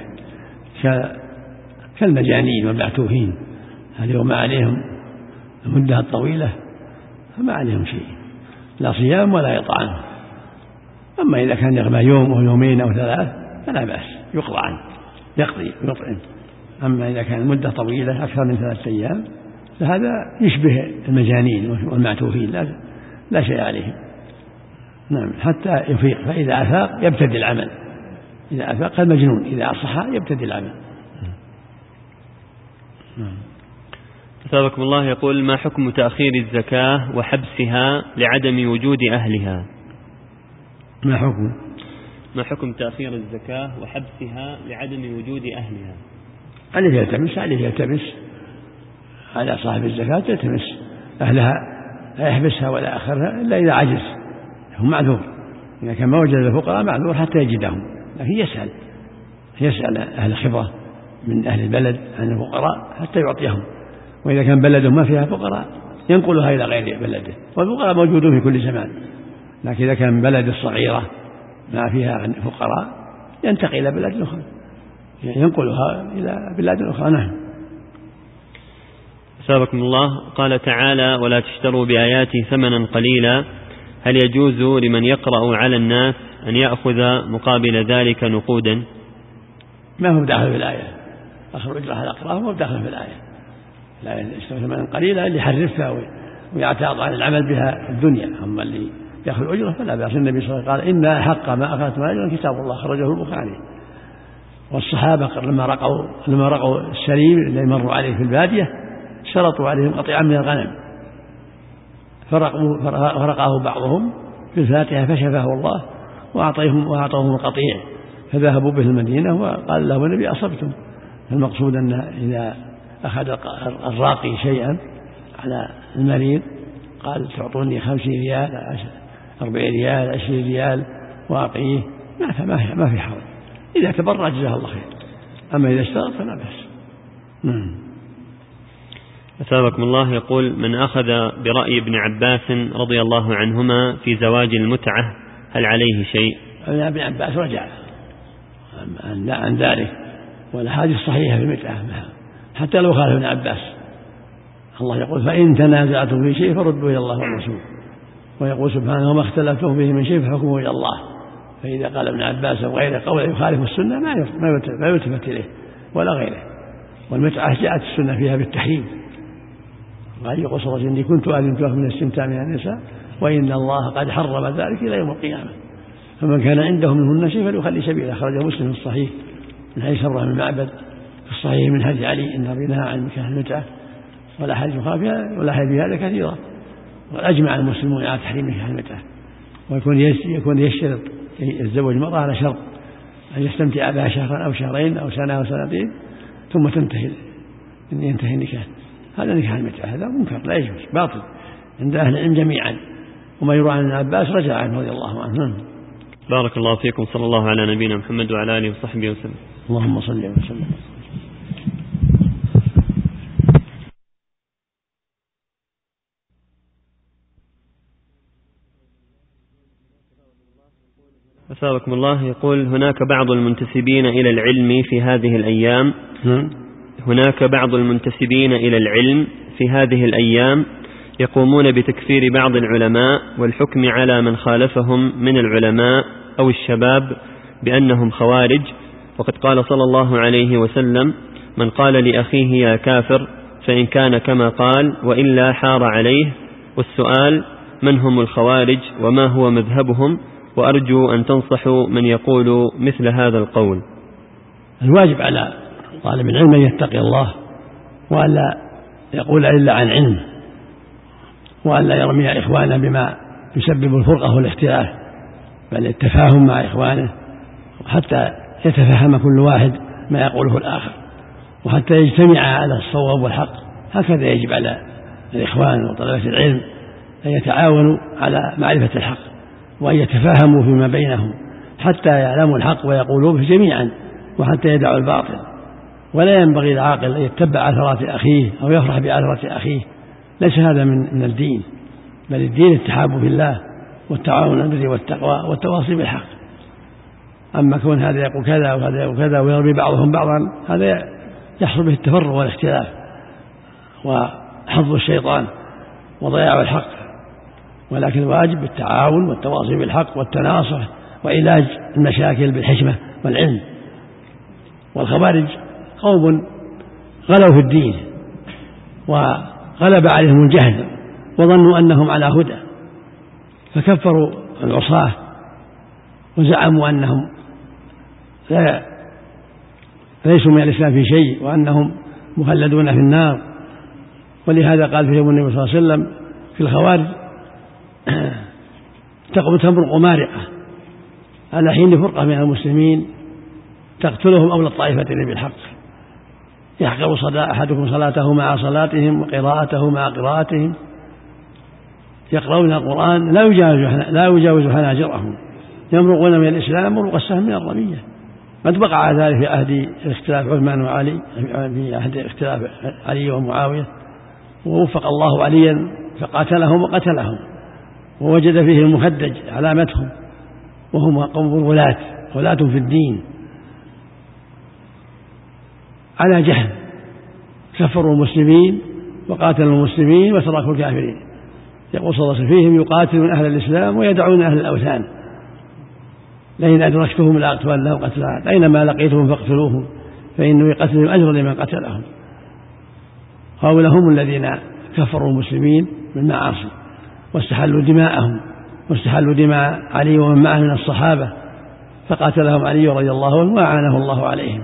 كالمجانين والمعتوهين، هل يغمى عليهم المدة الطويلة فما عليهم شيء، لا صيام ولا إطعام. أما إذا كان يغمى يوم أو يومين أو ثلاث فلا بأس، يقضى عنه، يقضي ويطعم. أما إذا كان المدة طويلة أكثر من ثلاثة أيام فهذا يشبه المجانين والمعتوهين، لا, لا شيء عليهم. نعم. حتى يفيق، فإذا أفاق يبتدي العمل، إذا أفاق المجنون إذا أصح يبتدي العمل. نعم. أثابكم الله. يقول: ما حكم تأخير الزكاة وحبسها لعدم وجود أهلها؟ ما حكم ما حكم تأخير الزكاة وحبسها لعدم وجود أهلها؟ عليه يلتمس عليه يلتمس على صاحب الزكاة يلتمس أهلها، لا يحبسها ولا أخرها إلا إذا عجز، هو معذور. إذا كان ما وجد الفقراء معذور حتى يجدهم، لكن يسأل يسأل أهل الخبرة من أهل البلد عن الفقراء حتى يعطيهم، وإذا كان بلده ما فيها فقراء ينقلها إلى غير بلده، والفقراء موجودون في كل زمان. لكن إذا كان بلد الصغيرة ما فيها فقراء ينتقل إلى بلاد أخرى، ينقلها إلى بلاد أخرى. نعم. أثابكم الله. قال تعالى: ولا تشتروا بآياتي ثمنا قليلا، هل يجوز لمن يقرأ على الناس أن يأخذ مقابل ذلك نقودا؟ ما هو داخل في الآية، أخذ أجرة على الأقراء هو داخل في الآية، لا يشتري ثمنا قليلا اللي يحرفها ويعتاض عن العمل بها في الدنيا، أما اللي يأخذ أجرة فلا بأس. النبي صلى الله عليه وسلم قال: إن حق ما أخذتم أجرا كتاب الله، خرجه البخاري. والصحابة لما رقوا لما رقوا السليم الذي مروا عليه في البادية شرطوا عليهم قطيعا من الغنم، فرقاه بعضهم في الفاتحة فشفاه الله وأعطيهم وأعطوهم القطيع، فذهبوا به المدينة وقال له النبي: أصبتم. المقصود أن إذا أخذ الراقي شيئا على المريض قال: تعطوني خمسين ريال أربعين ريال عشرين ريال وأعطيه، ما ما في حرج، إذا تبرع جزاه الله خير، أما إذا اشترط فلا بأس. نعم. أثابكم الله. يقول: من أخذ برأي ابن عباس رضي الله عنهما في زواج المتعة هل عليه شيء؟ ابن عباس رجع عن ذلك، والأحاديث صحيحة في المتعة حتى لو خالف ابن عباس. الله يقول: فإن تنازعتم في شيء فردوا إلى الله والرسول، ويقول سبحانه: وما اختلفتم فيه من شيء فحكمه إلى الله. فإذا قال ابن عباس وغيره قول يخالف السنة ما يلتفت إليه ولا غيره. والمتعة جاءت السنة فيها بالتحريم، قال يقول صلى الله عليه وسلم: إني كنت أذنت لكم من الاستمتاع من النساء وإن الله قد حرم ذلك إلى يوم القيامة، فمن كان عنده منهن شيء فليخلي سبيله. أخرجه مسلم في الصحيح من حديث سمرة بن معبد، في الصحيح من حديث علي إن النبي نهى عن نكاح المتعة، ولا حديث مخالف ولا حديث بهذا كثيرة. وأجمع المسلمون على تحريم نكاح المتعة، ويكون يكون يشترط يتزوج المرأة على شرط أن يستمتع بها شهرا أو شهرين أو سنة أو سنتين ثم تنتهي ينتهي النكاح. هذا نكاح المتعة هذا منكر لا يجوز، باطل عند أهل العلم جميعا. وما يروى عن عباس رجع عنه رضي الله عنه. بارك الله فيكم. صلى الله على نبينا محمد وعلى آله وصحبه وسلم. اللهم صل وسلم. أثابكم الله. يقول هناك بعض المنتسبين إلى العلم في هذه الأيام هناك بعض المنتسبين إلى العلم في هذه الأيام يقومون بتكفير بعض العلماء والحكم على من خالفهم من العلماء أو الشباب بأنهم خوارج، وقد قال صلى الله عليه وسلم: من قال لأخيه يا كافر فإن كان كما قال وإلا حار عليه. والسؤال: من هم الخوارج وما هو مذهبهم؟ وأرجو أن تنصحوا من يقول مثل هذا القول. الواجب على طالب العلم أن يتقي الله وألا يقول إلا عن علم، وألا يرمي إخوانه بما يسبب الفرقة والاختلاف، بل التفاهم مع إخوانه حتى يتفهم كل واحد ما يقوله الآخر، وحتى يجتمع على الصواب والحق. هكذا يجب على الإخوان وطلبة العلم أن يتعاونوا على معرفة الحق، وأن يتفاهموا فيما بينهم حتى يعلموا الحق ويقولوا به جميعا، وحتى يدعوا الباطل. ولا ينبغي العاقل أن يتبع عثرات أخيه أو يفرح بعثرات أخيه، ليس هذا من من الدين، بل الدين التحاب في الله والتعاون على البر والتقوى والتواصي بالحق. أما كون هذا يقول كذا وهذا يقول كذا ويرمي بعضهم بعضا، هذا يحصل به التفرق والاختلاف وحظ الشيطان وضياع الحق. ولكن الواجب التعاون والتواصي بالحق والتناصح وعلاج المشاكل بالحكمة والعلم. والخوارج قوم غلوا في الدين وغلب عليهم الجهل وظنوا أنهم على هدى، فكفروا العصاة وزعموا أنهم لا ليسوا من الإسلام في شيء وأنهم مخلدون في النار. ولهذا قال في يوم النبي صلى الله عليه وسلم في الخوارج: تمرق مارقة على حين فرقة من المسلمين تقتلهم أولى الطائفتين بالحق، يحقر صلاة أحدكم صلاته مع صلاتهم وقراءته مع قراءتهم، يقرؤون القرآن لا يجاوز لا يجاوز حناجرهم، يمرقون من الإسلام مرق السهم من الرمية. قد وقع ذلك في عهد اختلاف عثمان وعلي، في عهد اختلاف علي ومعاوية، ووفق الله عليا فقاتلهم وقتلهم، ووجد فيه المخدج علامتهم، وهم قوم ولاة ولاة في الدين على جهل، كفروا المسلمين وقاتلوا المسلمين وتركوا الكافرين. يقول صلى الله عليه وسلم فيهم: يقاتلون أهل الإسلام ويدعون أهل الأوثان، لئن أدركتهم لأقتلنهم قتلا أينما لقيتهم فاقتلوهم فإنه يقتلهم أجر لمن قتلهم. هؤلاء هم الذين كفروا المسلمين بالمعاصي واستحلوا دماءهم واستحلوا دماء علي ومن معه من الصحابة، فقاتلهم علي رضي الله عنه وأعانه الله عليهم.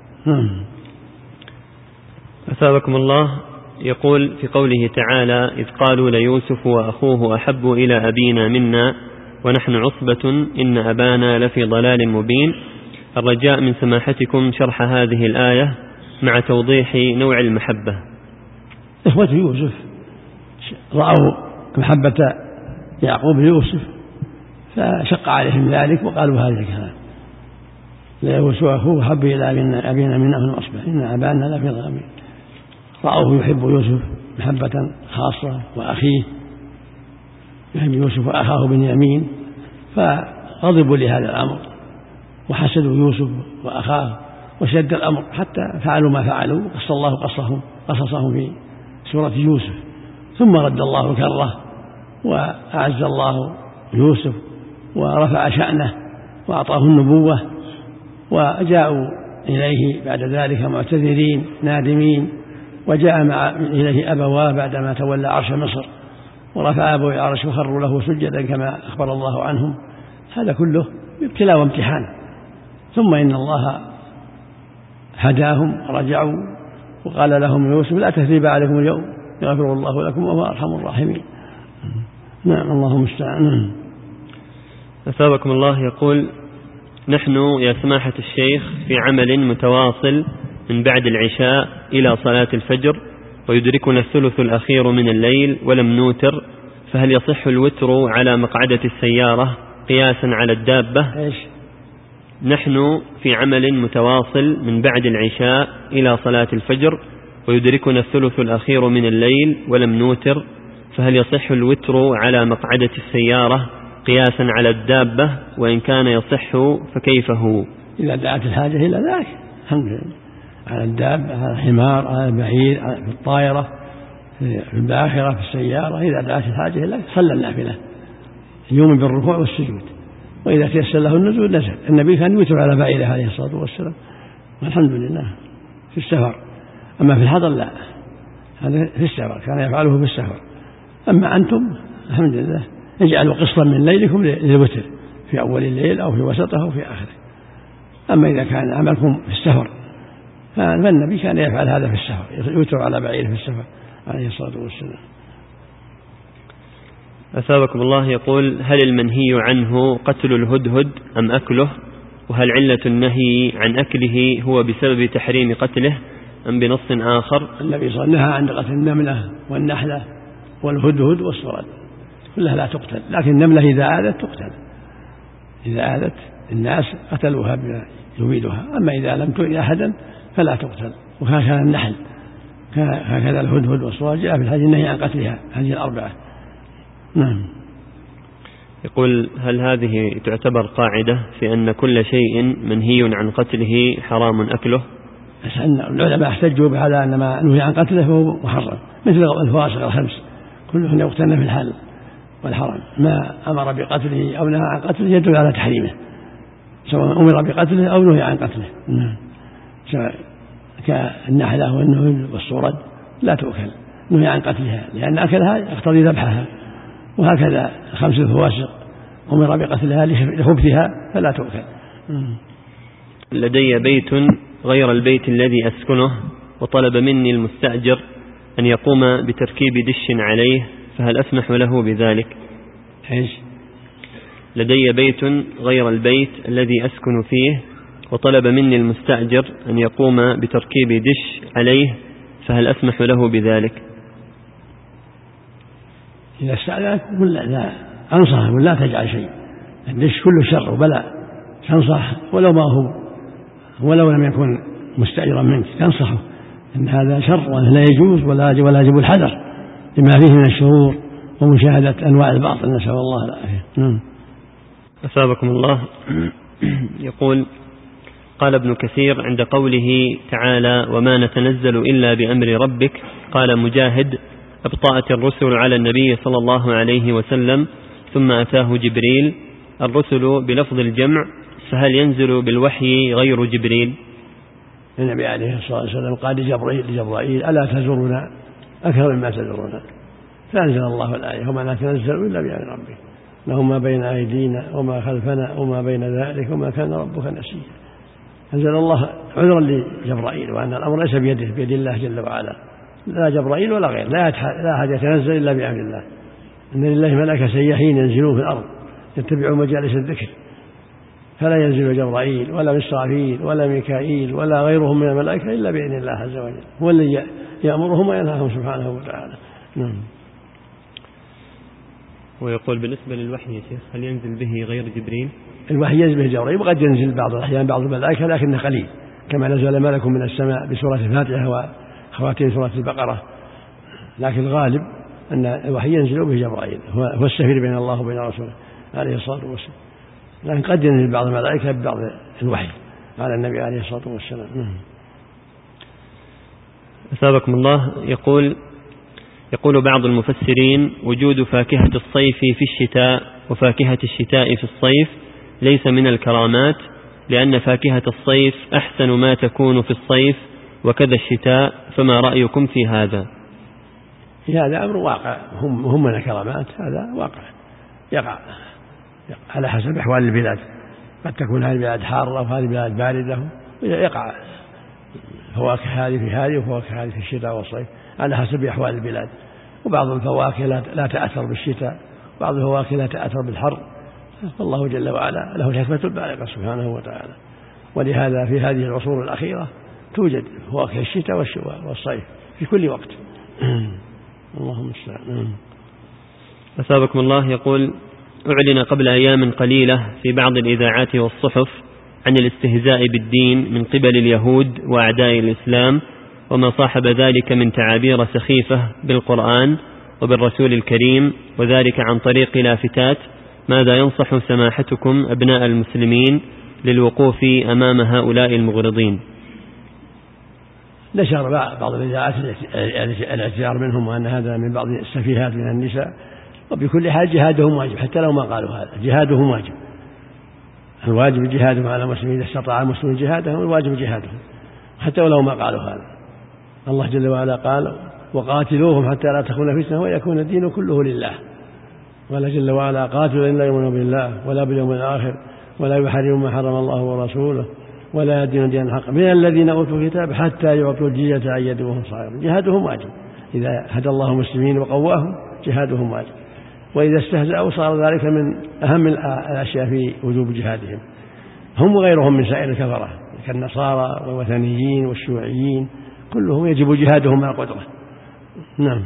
أثابكم الله. يقول في قوله تعالى: إذ قالوا ليوسف وأخوه أحب إلى أبينا منا ونحن عصبة إن أبانا لفي ضلال مبين. الرجاء من سماحتكم شرح هذه الآية مع توضيح نوع المحبة. إخوة يوسف رأوا محبة يعقوب ليوسف فشق عليهم ذلك وقالوا هذا الكلام: ليوسف وأخوه أحب إلى أبينا منا ونحن عصبة إن أبانا لفي ضلال مبين. رأوه يحب يوسف محبة خاصة وأخيه يحب يوسف وأخاه بنيامين، فغضبوا لهذا الأمر وحسدوا يوسف وأخاه وشد الأمر حتى فعلوا ما فعلوا. قص الله قصهم قصصهم في سورة يوسف. ثم رد الله كره وأعز الله يوسف ورفع شأنه وأعطاه النبوة، وجاءوا إليه بعد ذلك معتذرين نادمين، وجاء مع إليه أبواه بعدما تولى عرش مصر ورفع أبوه العرش وخروا له سجدا كما أخبر الله عنهم. هذا كله ابتلاء وامتحان. ثم إن الله هداهم ورجعوا وقال لهم يوسف: لا تثريب عليكم اليوم يغفر الله لكم وهو أرحم الراحمين. نعم، اللهم استعان. أثابكم الله. يقول: نحن يا سماحة الشيخ في عمل متواصل من بعد العشاء إلى صلاة الفجر، ويدركنا الثلث الأخير من الليل ولم نوتر، فهل يصح الوتر على مقعدة السيارة قياسا على الدابة؟ إيش؟ نحن في عمل متواصل من بعد العشاء إلى صلاة الفجر، ويدركنا الثلث الأخير من الليل ولم نوتر، فهل يصح الوتر على مقعدة السيارة قياسا على الدابة، وإن كان يصح فكيف هو؟ إذا دعت الحاجة إلى ذلك الحمد لله، على الدابة، على الحمار، على البعير، في الطائرة، في الباخرة، في السيارة، إذا دعت الحاجة إلى ذلك صلى النافلة يوم بالركوع والسجود، وإذا تيسر له النزول نزل. النبي كان يوتر على بعيره عليه الصلاة والسلام والحمد لله في السفر. أما في الحضر لا، هذا في السفر كان يفعله في السفر. أما أنتم الحمد لله اجعلوا قسطا من ليلكم للوتر في أول الليل أو في وسطه أو في آخره. أما إذا كان عملكم في السفر فالنبي كان يفعل هذا في السفر، يوتر على بعيره في السفر عليه الصلاة والسلام. أثابكم الله، يقول: هل المنهي عنه قتل الهدهد أم أكله؟ وهل علة النهي عن أكله هو بسبب تحريم قتله أم بنص آخر؟ النبي صلى الله عليه وسلم نهى عن قتل النملة والنحلة والهدهد والصرد، كلها لا تقتل، لكن النملة إذا آذت تقتل، إذا آذت الناس قتلوها بما يفيدها، أما إذا لم تؤذ أحدا فلا تقتل. وهكذا النحل، هكذا الهدهد والصرد جاء في الحديث النهي عن قتلها، هذه الأربعة. نعم. يقول: هل هذه تعتبر قاعدة في أن كل شيء منهي عن قتله حرام أكله؟ العلماء احتجوا بهذا أن ما نهي عن قتله فهو محرم، مثل الفواسق الخمس كلهن يقتلن في الحل والحرام، ما أمر بقتله أو نهى عن قتله يدل على تحريمه، سواء أمر بقتله أو نهي عن قتله. كالنحلة والنهل والصورد لا تؤكل، نهي عن قتلها لأن أكلها يقتضي ذبحها، وهكذا خمس الفواسق أمر بقتلها لخبثها فلا تؤكل. لدي بيت غير البيت الذي أسكنه، وطلب مني المستأجر أن يقوم بتركيب دش عليه، فهل أسمح له بذلك؟ إيش؟ لدي بيت غير البيت الذي أسكن فيه، وطلب مني المستأجر أن يقوم بتركيب دش عليه، فهل أسمح له بذلك؟ إذا استأذنك ولا لا أنصح ولا تجعل شيء، الدش كله شر وبلاء، تنصح ولو ما هو ولو لم يكن مستأجرا منك، تنصحه إن هذا شر وأنه لا يجوز ولا ولا يجب الحذر لما فيه من الشرور ومشاهدة أنواع الباطل، نسأل الله العافية. نعم. أثابكم الله، يقول: قال ابن كثير عند قوله تعالى: وما نتنزل إلا بأمر ربك، قال مجاهد: أبطأت الرسل على النبي صلى الله عليه وسلم ثم أتاه جبريل، الرسل بلفظ الجمع، فهل ينزل بالوحي غير جبريل؟ النبي عليه الصلاة والسلام قال لجبريل لجبرائيل: ألا تزورنا أكثر مما تزورنا، فأنزل الله الآية: وما نتنزل إلا بأمر ربك له ما بين أيدينا وما خلفنا وما بين ذلك وما كان ربك نسيا. أنزل الله عذرا لجبرائيل وأن الأمر ليس بيده، بيد الله جل وعلا، لا جبرائيل ولا غير، لا أحد يتنزل إلا بأمر الله. إن لله ملائكة سياحين ينزلون في الأرض يتبعون مجالس الذكر، فلا ينزل جبرائيل ولا إسرافيل ولا ميكائيل ولا غيرهم من الملائكة إلا بإذن الله عز وجل، هو الذي يأمرهم وينهاهم سبحانه وتعالى. نعم. ويقول: بالنسبة للوحي يا شيخ، هل ينزل به غير جبريل؟ الوحي ينزل به جبرائيل، وقد ينزل بعض الأحيان بعض الملائكة لكنه قليل، كما نزل ملك من السماء بسورة الفاتحة وخواتيم سورة البقرة، لكن الغالب أن الوحي ينزل به جبرائيل، هو السفير بين الله وبين رسوله عليه الصلاة والسلام، لكن قد ينزل بعض الملائكة ببعض الوحي على النبي عليه الصلاة والسلام. أثابكم الله، يقول يقول بعض المفسرين: وجود فاكهة الصيف في الشتاء وفاكهة الشتاء في الصيف ليس من الكرامات، لأن فاكهة الصيف أحسن ما تكون في الصيف وكذا الشتاء، فما رأيكم في هذا؟ هذا أمر واقع، هم, هم من الكرامات، هذا واقع يقع على حسب أحوال البلاد، قد تكون هذه البلاد حارة وهذه البلاد باردة، يقع فواكه هذه في هذه وفواكه هذه في الشتاء والصيف على حسب أحوال البلاد، وبعض الفواكه لا تأثر بالشتاء، بعض الفواكه لا تأثر بالحر، فالله جل وعلا له الحكمة البالغة سبحانه وتعالى. ولهذا في هذه العصور الأخيرة توجد فواكه الشتاء والصيف في كل وقت. اللهم استعان. أثابكم الله، يقول: أعلن قبل أيام قليلة في بعض الإذاعات والصحف عن الاستهزاء بالدين من قبل اليهود وأعداء الإسلام، وما صاحب ذلك من تعابير سخيفة بالقرآن وبالرسول الكريم، وذلك عن طريق لافتات ماذا ينصح سماحتكم أبناء المسلمين للوقوف أمام هؤلاء المغرضين؟ نشر بعض الإذاعات الاعتذار منهم وأن هذا من بعض السفيهات من النساء، وبكل حال جهادهم واجب حتى لو ما قالوا هذا، جهادهم واجب. الواجب جهادهم على المسلمين، إذا استطاع المسلمين جهادهم الواجب جهادهم حتى ولو ما قالوا هذا. الله جل وعلا قال وقاتلوهم حتى لا تكون فتنة ويكون الدين كله لله. قال جل وعلا قاتلوا إن لا يؤمنون بالله ولا باليوم الآخر ولا يحرمون ما حرم الله ورسوله ولا يدين دين الحق من الذين أوتوا الكتاب حتى يعطوا الجزية عن يد وهم صاغرون. جهادهم واجب، إذا هدى الله المسلمين وقواهم جهادهم واجب، وإذا استهزأوا صار ذلك من أهم الأشياء في وجوب جهادهم، هم وغيرهم من سائر الكفرة كالنصارى والوثنيين والشيوعيين كلهم يجب جهادهم مع القدرة. نعم.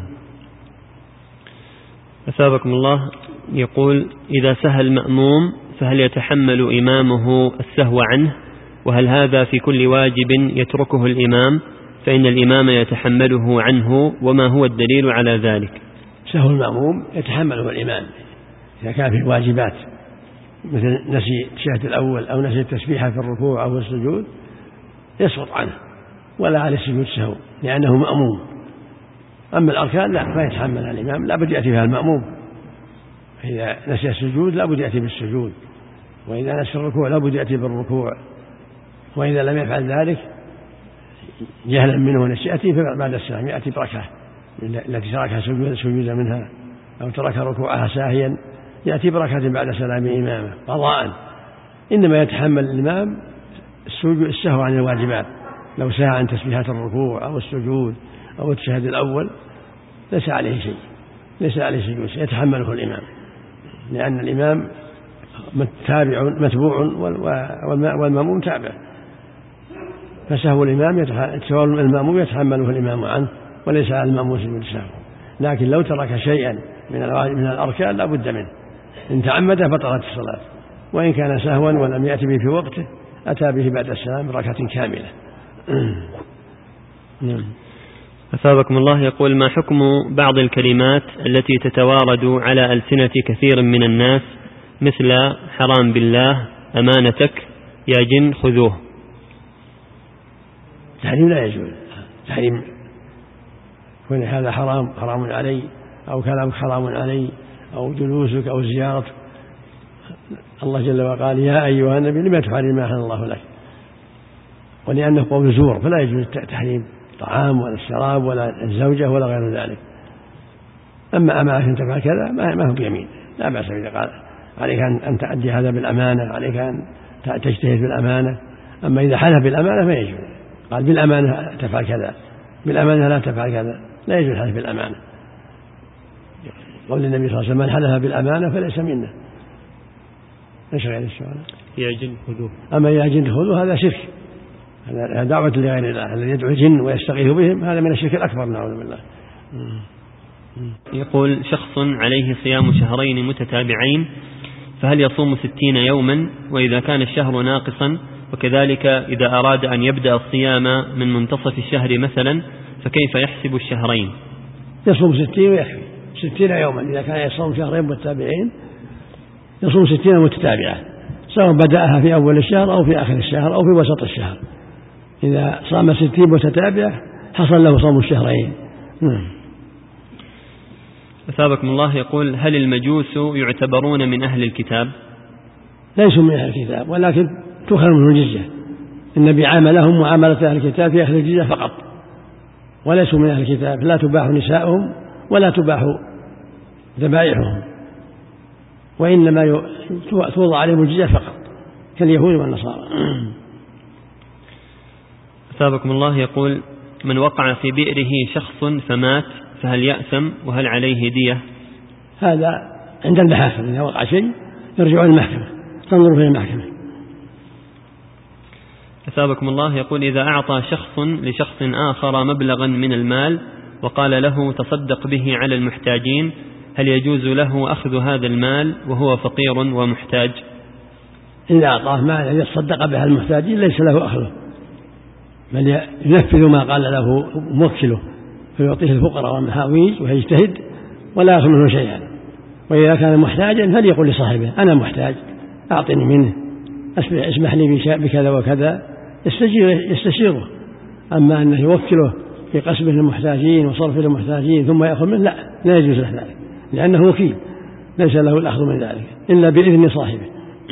أثابكم الله، يقول إذا سهى المأموم فهل يتحمل إمامه السهو عنه؟ وهل هذا في كل واجب يتركه الإمام فإن الإمام يتحمله عنه؟ وما هو الدليل على ذلك؟ سهو المأموم يتحمله الإمام إذا كان في الواجبات مثل نسي التشهد الأول أو نسي التسبيح في الركوع أو السجود يسقط عنه ولا عليه سجود سهو لأنه مأموم. أما الأركان لا، ما يتحملها الإمام، لا بد يأتي بها المأموم. إذا نسي السجود لا بد يأتي بالسجود، وإذا نسي الركوع لا بد يأتي بالركوع، وإذا لم يفعل ذلك جهلا منه ونسيئته فبعد السلام يأتي بركعة التي تركها سجودا منها أو ترك ركوعها ساهيا يأتي بركة بعد سلام إمامه قضاء. إنما يتحمل الإمام السهو عن الواجبات، لو سهى عن تسبيحات الركوع أو السجود أو التشهد الأول ليس عليه شيء، ليس عليه سجود، يتحمله الإمام، لأن الإمام تابع متبوع والمأموم تابع، فسهو الإمام سهو المأموم يتحمله الإمام عنه وليس على المأموم سجود السهو. لكن لو ترك شيئا من من الأركان لا بد منه، إن تعمد بطلت الصلاة، وإن كان سهوا ولم يأتي به في وقته أتى به بعد السلام بركة كاملة. نعم. أثابكم الله، يقول ما حكم بعض الكلمات التي تتوارد على ألسنة كثير من الناس مثل حرام بالله، أمانتك، يا جن، خذوه؟ تحريم لا يجوز، تحريم كون هذا حرام حرام علي أو كلامك حرام علي أو جلوسك أو زيارتك. الله جل وعلا قال يا أيها النبي لما تحرم ما أحل الله لك، ولأنه قول زور فلا يجوز تحريم الطعام ولا الشراب ولا الزوجة ولا غير ذلك. أما أمانة أن تفعل كذا ما هو بيمين، لا بأس إذا قال عليك أن تؤدي هذا بالأمانة، عليك أن تجتهد بالأمانة. أما إذا حلف بالأمانة ما يجوز، قال بالأمانة تفعل كذا بالأمانة لا تفعل كذا، لا يجوز الحلف بالأمانة. قول النبي صلى الله عليه وسلم من حلف بالأمانة فليس منا. ايش غير السؤال؟ يا جن خذوه. أما يا جن خذوه هذا شرك، هذا دعوة لغير الله، الذي يدعو الجن ويستغيث بهم هذا من الشرك الأكبر نعوذ بالله. يقول شخص عليه صيام شهرين متتابعين فهل يصوم ستين يوما؟ وإذا كان الشهر ناقصا وكذلك إذا أراد أن يبدأ الصيام من منتصف الشهر مثلا فكيف يحسب الشهرين؟ يصوم ستين ويكفي، ستين يوما. إذا كان يصوم شهرين متتابعين يصوم ستين متتابعة، سواء بدأها في أول الشهر أو في آخر الشهر أو في وسط الشهر. إذا صام ستين متتابعة حصل له صوم الشهرين. أثابكم الله، يقول هل المجوس يعتبرون من أهل الكتاب؟ ليسوا من أهل الكتاب، ولكن تؤخذ منهم الجزية. النبي عاملهم معاملة أهل الكتاب في أخذ الجزية فقط، وليسوا من أهل الكتاب، لا تباح نساؤهم ولا تباح ذبائحهم، وإنما توضع عليهم الجزية فقط كاليهود والنصارى. أثابكم الله، يقول من وقع في بئره شخص فمات فهل يأثم وهل عليه دية؟ هذا عند المحاكم، إذا وقع شيء يرجع المحكمة تنظر في المحكمة. أثابكم الله، يقول إذا أعطى شخص لشخص آخر مبلغا من المال وقال له تصدق به على المحتاجين هل يجوز له أخذ هذا المال وهو فقير ومحتاج؟ إذا أعطاه مال يتصدق به المحتاجين ليس له أخذه، بل ينفذ ما قال له موكله فيعطيه الفقراء والمحاويج ويجتهد ولا يأخذ منه شيئا، وإذا كان محتاجا فليقل لصاحبه أنا محتاج أعطني منه، اسمح لي بكذا وكذا، يستشيره. أما أنه يوكله في قسمه للمحتاجين وصرفه للمحتاجين ثم يأخذ منه، لا لا يجوز له ذلك، لأنه وكيل ليس له الأخذ من ذلك إلا بإذن صاحبه.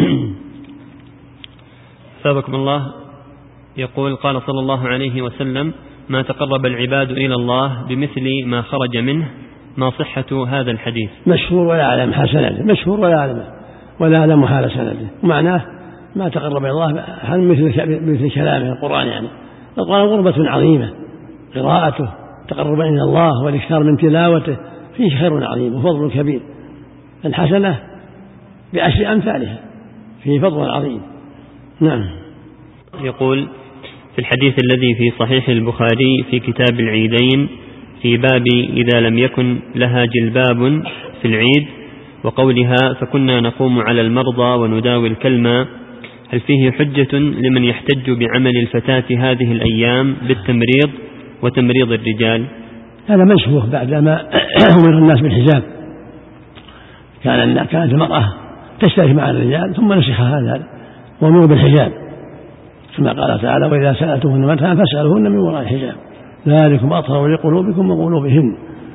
ثابكم الله يقول قال صلى الله عليه وسلم ما تقرب العباد إلى الله بمثل ما خرج منه، ما صحة هذا الحديث؟ مشهور ولا أعلم حال سنده، مشهور ولا أعلم ولا أعلم حال سنده، معناه ما تقرب إلى الله مثل مثل كلامه القرآن. يعني القرآن غربة عظيمة، قراءته تقرب إلى الله والإكثار من تلاوته فيه خير عظيم وفضل كبير. الحسنة بعشر أمثالها، فيه فضل عظيم. نعم. يقول في الحديث الذي في صحيح البخاري في كتاب العيدين في باب إذا لم يكن لها جلباب في العيد وقولها فكنا نقوم على المرضى ونداوي الكلمة، هل فيه حجة لمن يحتج بعمل الفتاة هذه الأيام بالتمريض وتمريض الرجال؟ هذا مشبوه بعدما أمر الناس بالحجاب، كان كانت المرأة تشترك مع الرجال ثم نسخ هذا وأمروا بالحجاب كما قال تعالى وإذا سألتمهن متاعا فاسألوهن من وراء الحجاب ذلكم أطهر لقلوبكم وقلوبهن.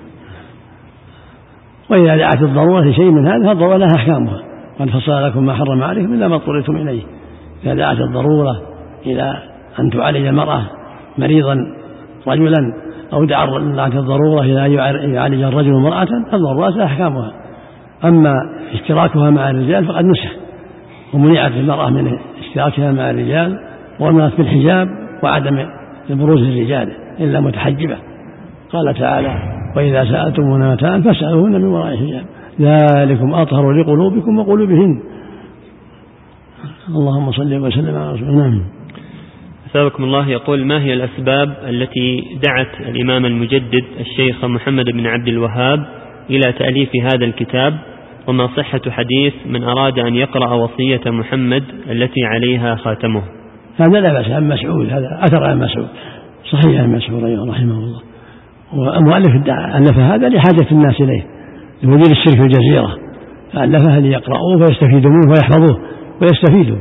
وإذا دعت الضرورة لشيء من هذا فالضرورة لها أحكامها، قد فصل لكم ما حرم عليكم إلا ما اضطررتم إليه. إذا دعت الضرورة إلى أن تعالج المرأة مريضا رجلا أو دعت الضرورة إلى أن يعالج الرجل امرأة فالضرورات لها أحكامها. أما اشتراكها مع الرجال فقد نسخ ومنعت المرأة من اشتراكها مع الرجال وأمرت بالحجاب وعدم البروز للرجال إلا متحجبة. قال تعالى وإذا سألتموهن متاعا فاسألوهن من وراء الحجاب ذلكم أطهر لقلوبكم وقلوبهن. اللهم صل وسلم على رسول الله. أثابكم الله يقول ما هي الأسباب التي دعت الإمام المجدد الشيخ محمد بن عبد الوهاب إلى تأليف هذا الكتاب، وما صحة حديث من أراد أن يقرأ وصية محمد التي عليها خاتمه؟ هذا لا بأس عن مسعود، هذا أثر عن مسعود صحيح عن مسعود رحمه الله. والمؤلف ألف هذا لحاجة الناس إليه لمدير الشرك الجزيرة، فألفها ليقرأوه فيستفيدوا منه ويحفظوه ويستفيدوا.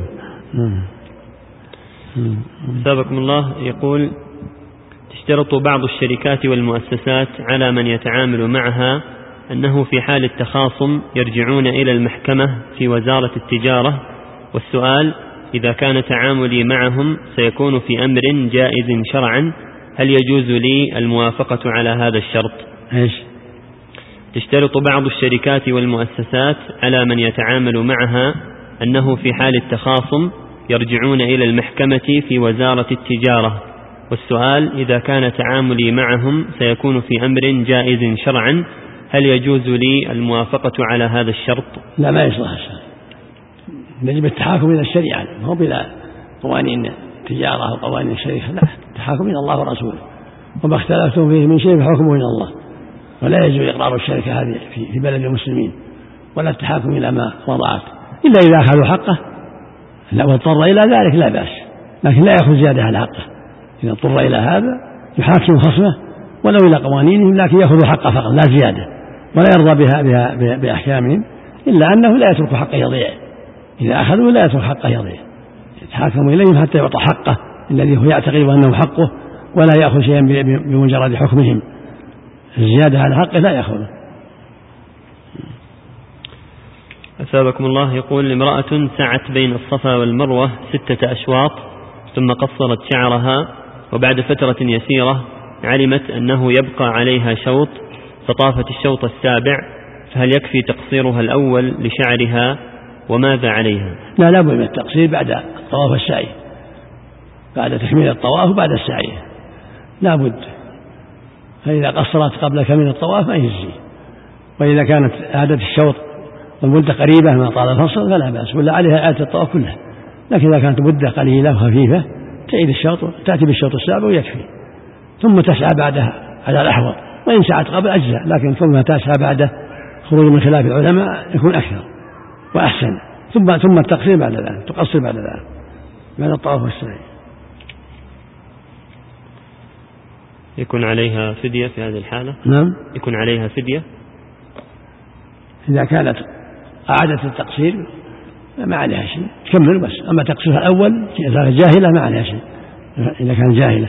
سابقكم الله يقول تشترط بعض الشركات والمؤسسات على من يتعامل معها أنه في حال التخاصم يرجعون إلى المحكمة في وزارة التجارة، والسؤال إذا كان تعاملي معهم سيكون في أمر جائز شرعا هل يجوز لي الموافقة على هذا الشرط؟ إيش؟ تشترط بعض الشركات والمؤسسات على من يتعامل معها أنه في حال التخاصم يرجعون إلى المحكمة في وزارة التجارة، والسؤال إذا كان تعاملي معهم سيكون في أمر جائز شرعا هل يجوز لي الموافقة على هذا الشرط؟ لا ما يصلح الشرط، يجب التحاكم إلى الشريعة هو بلا قوانين التجارة أو قوانين الشركة، لا التحاكم إلى الله ورسوله، وما اختلفتم فيه من شيء فحكمه إلى الله، ولا يجوز إقرار الشركة هذه في بلد المسلمين ولا التحاكم إلى ما وضعت إلا إذا أخذوا حقه لا واضطر إلى ذلك لا بأس، لكن لا يأخذ زيادة على حقه. إذا اضطر إلى هذا يحاكم خصمه ولو إلى قوانينهم لكن يأخذ حقه فقط لا زيادة، ولا يرضى بها, بها بأحكامهم، إلا أنه لا يترك حقه يضيع. إذا أخذوا لا يترك حقه يضيع، يتحاكم إليهم حتى يعطى حقه الذي هو يعتقد أنه حقه، ولا يأخذ شيئا بمجرد حكمهم. الزيادة على حقه لا يأخذه. أثابكم الله يقول امرأة سعت بين الصفا والمروة ستة أشواط ثم قصرت شعرها، وبعد فترة يسيرة علمت أنه يبقى عليها شوط فطافت الشوط السابع، فهل يكفي تقصيرها الأول لشعرها وماذا عليها؟ لا لا بد من التقصير بعد الطواف السعي، بعد تكميل الطواف وبعد السعي لا بد. فإذا قصرت قبل كمال الطواف ما يجزي، وإذا كانت عادة الشوط والمدة قريبة ما طال الفصل فلا بأس، ولا عليها عادة الطواف كلها. لكن إذا كانت مدة قليلة وخفيفة تعيد الشوط، تأتي بالشوط السابع ويكفي، ثم تسعى بعدها على الأحوط، وإن سعت قبل أجزاء، لكن ثم تسعى بعد خروج من خلاف العلماء يكون أكثر وأحسن، ثم ثم التقصير بعد ذلك، تقصر بعد ذلك بعد الطواف والسعي. يكون عليها فدية في هذه الحالة؟ نعم. يكون عليها فدية؟ إذا كانت أعادت التقصير ما عليها شيء، تكمل بس. أما تقصيرها الأول إذا كانت جاهلة ما عليها شيء إذا كانت جاهلة.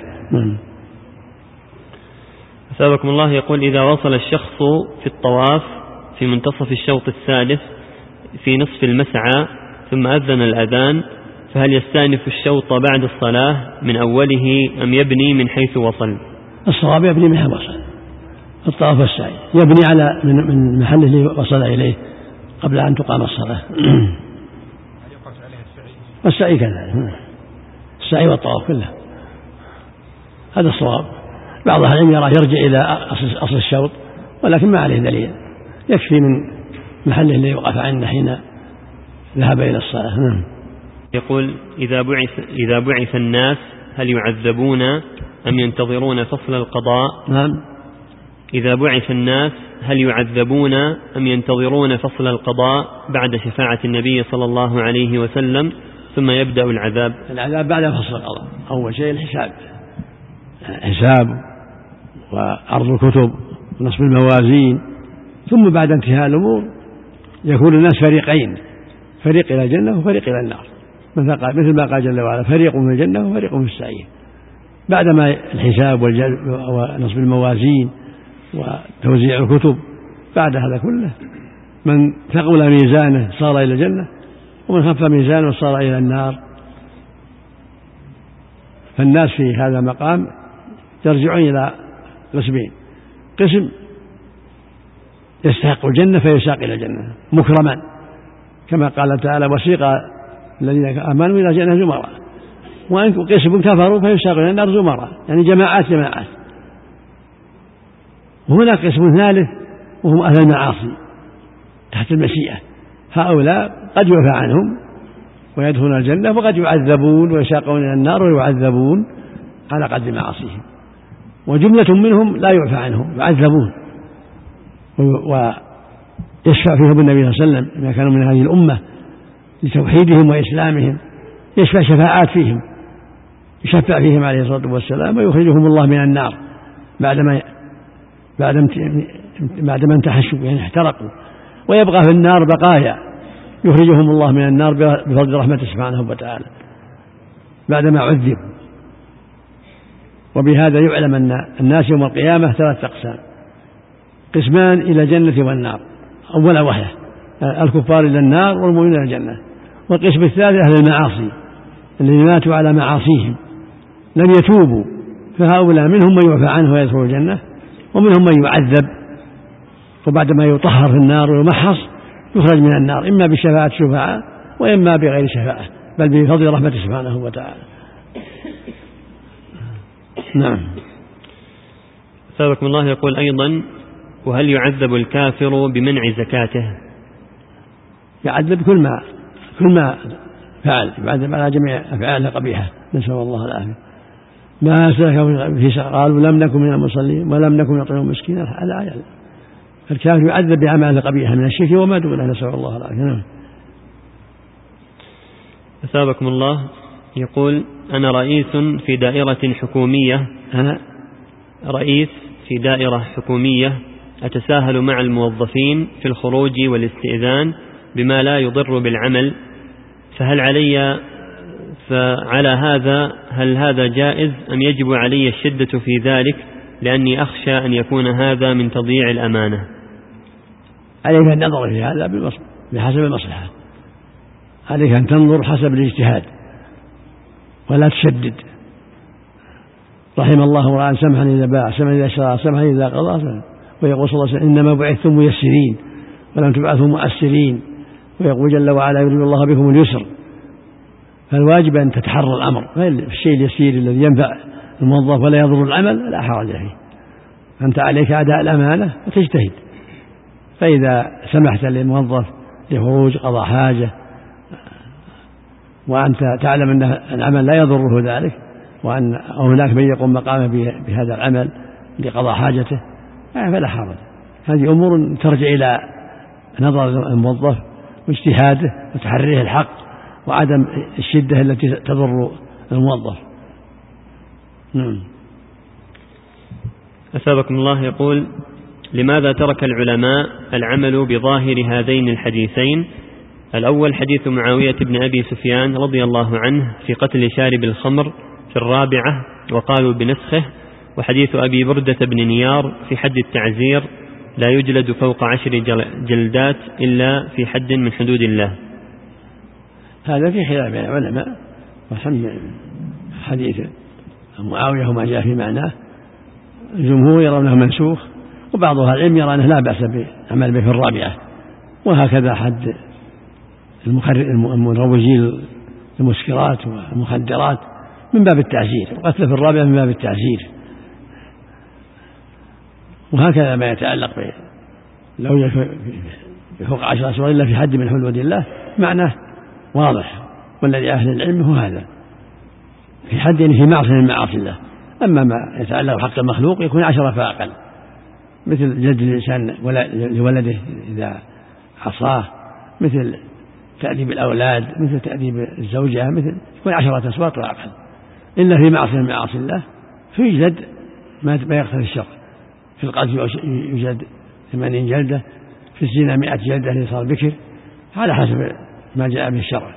أثابكم الله. يقول: إذا وصل الشخص في الطواف في منتصف الشوط الثالث في نصف المسعى ثم أذن الأذان، فهل يستأنف الشوط بعد الصلاة من أوله أم يبني من حيث وصل؟ الصواب يبني من حيث وصل. الطواف والسعي يبني على من محل اللي وصل إليه قبل أن تقام الصلاة. والسعي كذلك، السعي والطواف كله، هذا الصواب. بعض أهل العلم يرى يرجع إلى أصل الشوط، ولكن ما عليه دليل، يكفي من محله الذي وقف عنه حين ذهب إلى الصلاة. نعم. يقول: إذا بعث, إذا بعث الناس هل يعذبون أم ينتظرون فصل القضاء؟ نعم. إذا بعث الناس هل يعذبون أم ينتظرون فصل القضاء بعد شفاعة النبي صلى الله عليه وسلم ثم يبدأ العذاب؟ العذاب بعد فصل القضاء. أول شيء الحساب، حساب وعرض الكتب ونصب الموازين، ثم بعد انتهاء الأمور يكون الناس فريقين، فريق إلى الجنة وفريق إلى النار، مثل ما قال جل وعلا: فريق في الجنة وفريق في السعير. بعدما الحساب ونصب الموازين وتوزيع الكتب، بعد هذا كله من ثقل ميزانه صار إلى الجنة، ومن خف ميزانه صار إلى النار. فالناس في هذا المقام يرجعون إلى قسمين: قسم يستحق الجنة فيساق إلى الجنة مكرما كما قال تعالى: وسيق الذين آمنوا إلى الجنة زمرا، وقسم كفروا فيساق إلى النار زمرا، يعني جماعات جماعات. وهناك قسم ثالث وهم أهل المعاصي تحت المشيئة، هؤلاء قد يعفى عنهم ويدخلون الجنة، وقد يعذبون ويساقون إلى النار ويعذبون على قدر معاصيهم. وجملة منهم لا يعفى عنهم، يعذبون ويشفع فيهم النبي صلى الله عليه وسلم إذا كانوا من هذه الأمة لتوحيدهم وإسلامهم، يشفع شفاعات فيهم، يشفع فيهم عليه الصلاة والسلام ويخرجهم الله من النار بعدما بعدما انتحشوا يعني احترقوا، ويبقى في النار بقايا يخرجهم الله من النار بفضل رحمته سبحانه وتعالى بعدما عذبوا. وبهذا يعلم أن الناس يوم القيامة ثلاث أقسام: قسمان إلى الجنة والنار، أولا وحده الكفار إلى النار والمؤمنون إلى الجنة. والقسم الثالث أهل المعاصي الذين ماتوا على معاصيهم لم يتوبوا، فهؤلاء منهم من يعفى عنه ويدخل الجنة، ومنهم من يعذب وبعدما يطهر في النار ويمحص يخرج من النار، إما بشفاعة شفعاء وإما بغير شفاعة، بل بفضل رحمته سبحانه وتعالى. نعم. ثابكم الله. يقول أيضا: وهل يعذب الكافر بمنع زكاته؟ يعذب كل ما كل ما فعل، يعذب على جميع أفعاله قبيحة، نسأل الله العافية. ما سلككم في سقر قالوا لم نكن من المصلين ولم نكن نطعم المسكين. الآية الكافر يعذب بعمله قبيحة من الشرك وما دونه، نسأل الله العافية. نعم. أثابكم الله. يقول: أنا رئيس في دائرة حكومية أنا رئيس في دائرة حكومية أتساهل مع الموظفين في الخروج والاستئذان بما لا يضر بالعمل، فهل علي فعلى هذا هل هذا جائز أم يجب علي الشدة في ذلك، لأني أخشى أن يكون هذا من تضييع الأمانة؟ عليك أن تنظر في هذا بحسب المصلحة، عليك أن تنظر حسب الاجتهاد ولا تشدد. رحم الله امرأ سمحا إذا باع، سمحا إذا اشترى، سمحا إذا قضى. ويقول صلى الله عليه وسلم: إنما بعثتم ميسرين ولم تبعثوا مؤسرين. ويقول جل وعلا: يريد الله بكم اليسر. فالواجب أن تتحرى الأمر، الشيء اليسير الذي ينفع الموظف ولا يضر العمل لا حرج فيه. أنت عليك أداء الأمانة وتجتهد، فإذا سمحت للموظف لخروج قضاء حاجة وأنت تعلم أن العمل لا يضره ذلك، وأن هناك من يقوم مقامه بهذا العمل لقضاء حاجته، فلا حرج. هذه أمور ترجع إلى نظر الموظف واجتهاده وتحريه الحق وعدم الشدة التي تضر الموظف. نعم. أثابكم الله. يقول: لماذا ترك العلماء العمل بظاهر هذين الحديثين؟ الأول حديث معاوية بن أبي سفيان رضي الله عنه في قتل شارب الخمر في الرابعة وقالوا بنسخه، وحديث أبي بردة بن نيار في حد التعزير لا يجلد فوق عشر جلدات إلا في حد من حدود الله. هذا في خلاف بين العلماء، وحمل حديث معاوية وما جاء في معناه الجمهور يرونه منسوخ، وبعض أهل العلم يرى أنه لا بأس بعمل به في الرابعة. وهكذا حد المروجين المسكرات والمخدرات من باب التعزير، القتل في الرابعة من باب التعزير. وهكذا ما يتعلق به لو فوق عشر أسواق إلا في حد من حدود الله معناه واضح، والذي أهل العلم هو هذا، في حد في معصية من معاصي الله. أما ما يتعلق بحق المخلوق يكون عشرة فأقل، مثل جلد الإنسان لولده إذا عصاه، مثل تأديب الأولاد، مثل تأديب الزوجة، مثل يكون عشرة أسواق وأقل. إلا في معصية من معاصي الله فيجلد ما يقتضي الشرع. في القتل يوجد ثمانين جلدة، في الزنا مئة جلدة لصار بكر، على حسب ما جاء به الشرع،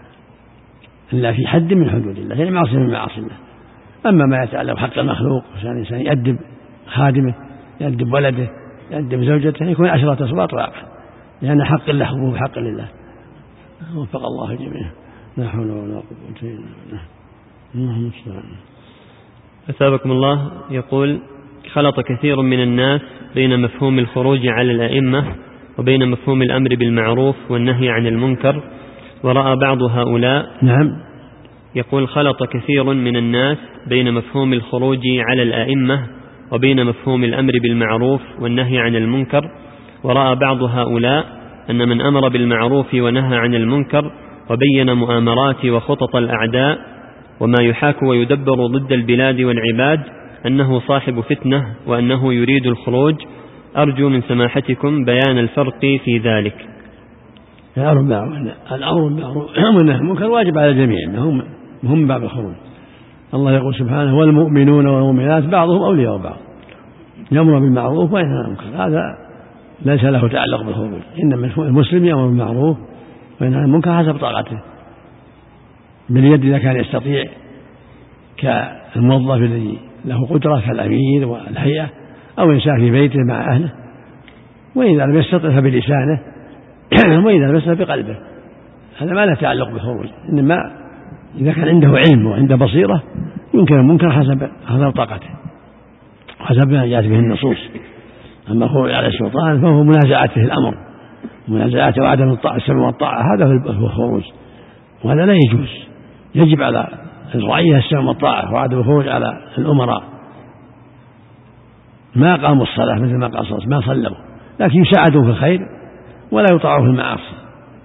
إلا في حد من حدود الله، يعني معصية من معاصي الله. أما ما يتعلق بحق المخلوق، الإنسان يأدب خادمه، يأدب ولده، يأدب زوجته، يكون عشرة أسواط وأقل، لأن حق الله حقوق حق لله. وفق الله الجميع. لا حول ولا قوة إلا بالله. اللهم صل على. أثابكم الله. يقول: خلط كثير من الناس بين مفهوم الخروج على الأئمة وبين مفهوم الأمر بالمعروف والنهي عن المنكر، ورأى بعض هؤلاء. نعم. يقول: خلط كثير من الناس بين مفهوم الخروج على الأئمة وبين مفهوم الأمر بالمعروف والنهي عن المنكر، ورأى بعض هؤلاء أن من أمر بالمعروف ونهى عن المنكر وبين مؤامرات وخطط الأعداء وما يحاك ويدبر ضد البلاد والعباد أنه صاحب فتنة وأنه يريد الخروج. أرجو من سماحتكم بيان الفرق في ذلك. الأمر بالمعروف والنهي عن المنكر واجب على الجميع، هم هم باب الخروج. الله يقول سبحانه: والمؤمنون والمؤمنات بعضهم أولياء بعض، يأمر بالمعروف وينهى عن المنكر. هذا ليس له تعلق بالخروج، إنما المسلم يأمر بالمعروف وينهى عن المنكر حسب طاقته باليد إذا كان يستطيع، كالموظف الذي له قدرة كالأمير والهيئة، أو إنسان في بيته مع أهله. وإذا لم يستطع فبلسانه، وإذا لم يستطع بقلبه. هذا ما له تعلق بالخروج، إنما إذا كان عنده علم وعنده بصيرة ينكر المنكر حسب حسب طاقته، حسب ما جاءت به النصوص. أما الخروج على السلطان فهو منازعته الأمر، منازعته وعدم الطاعة السمع والطاعة، هذا هو الخروج، وهذا لا يجوز. يجب على الرعية السمع والطاعة وعدم الخروج على الأمراء. ما قاموا الصلاة مثل ما قال الصلاة، ما صلوا، لكن يساعدوا في الخير ولا يطاعوا في المعاصي.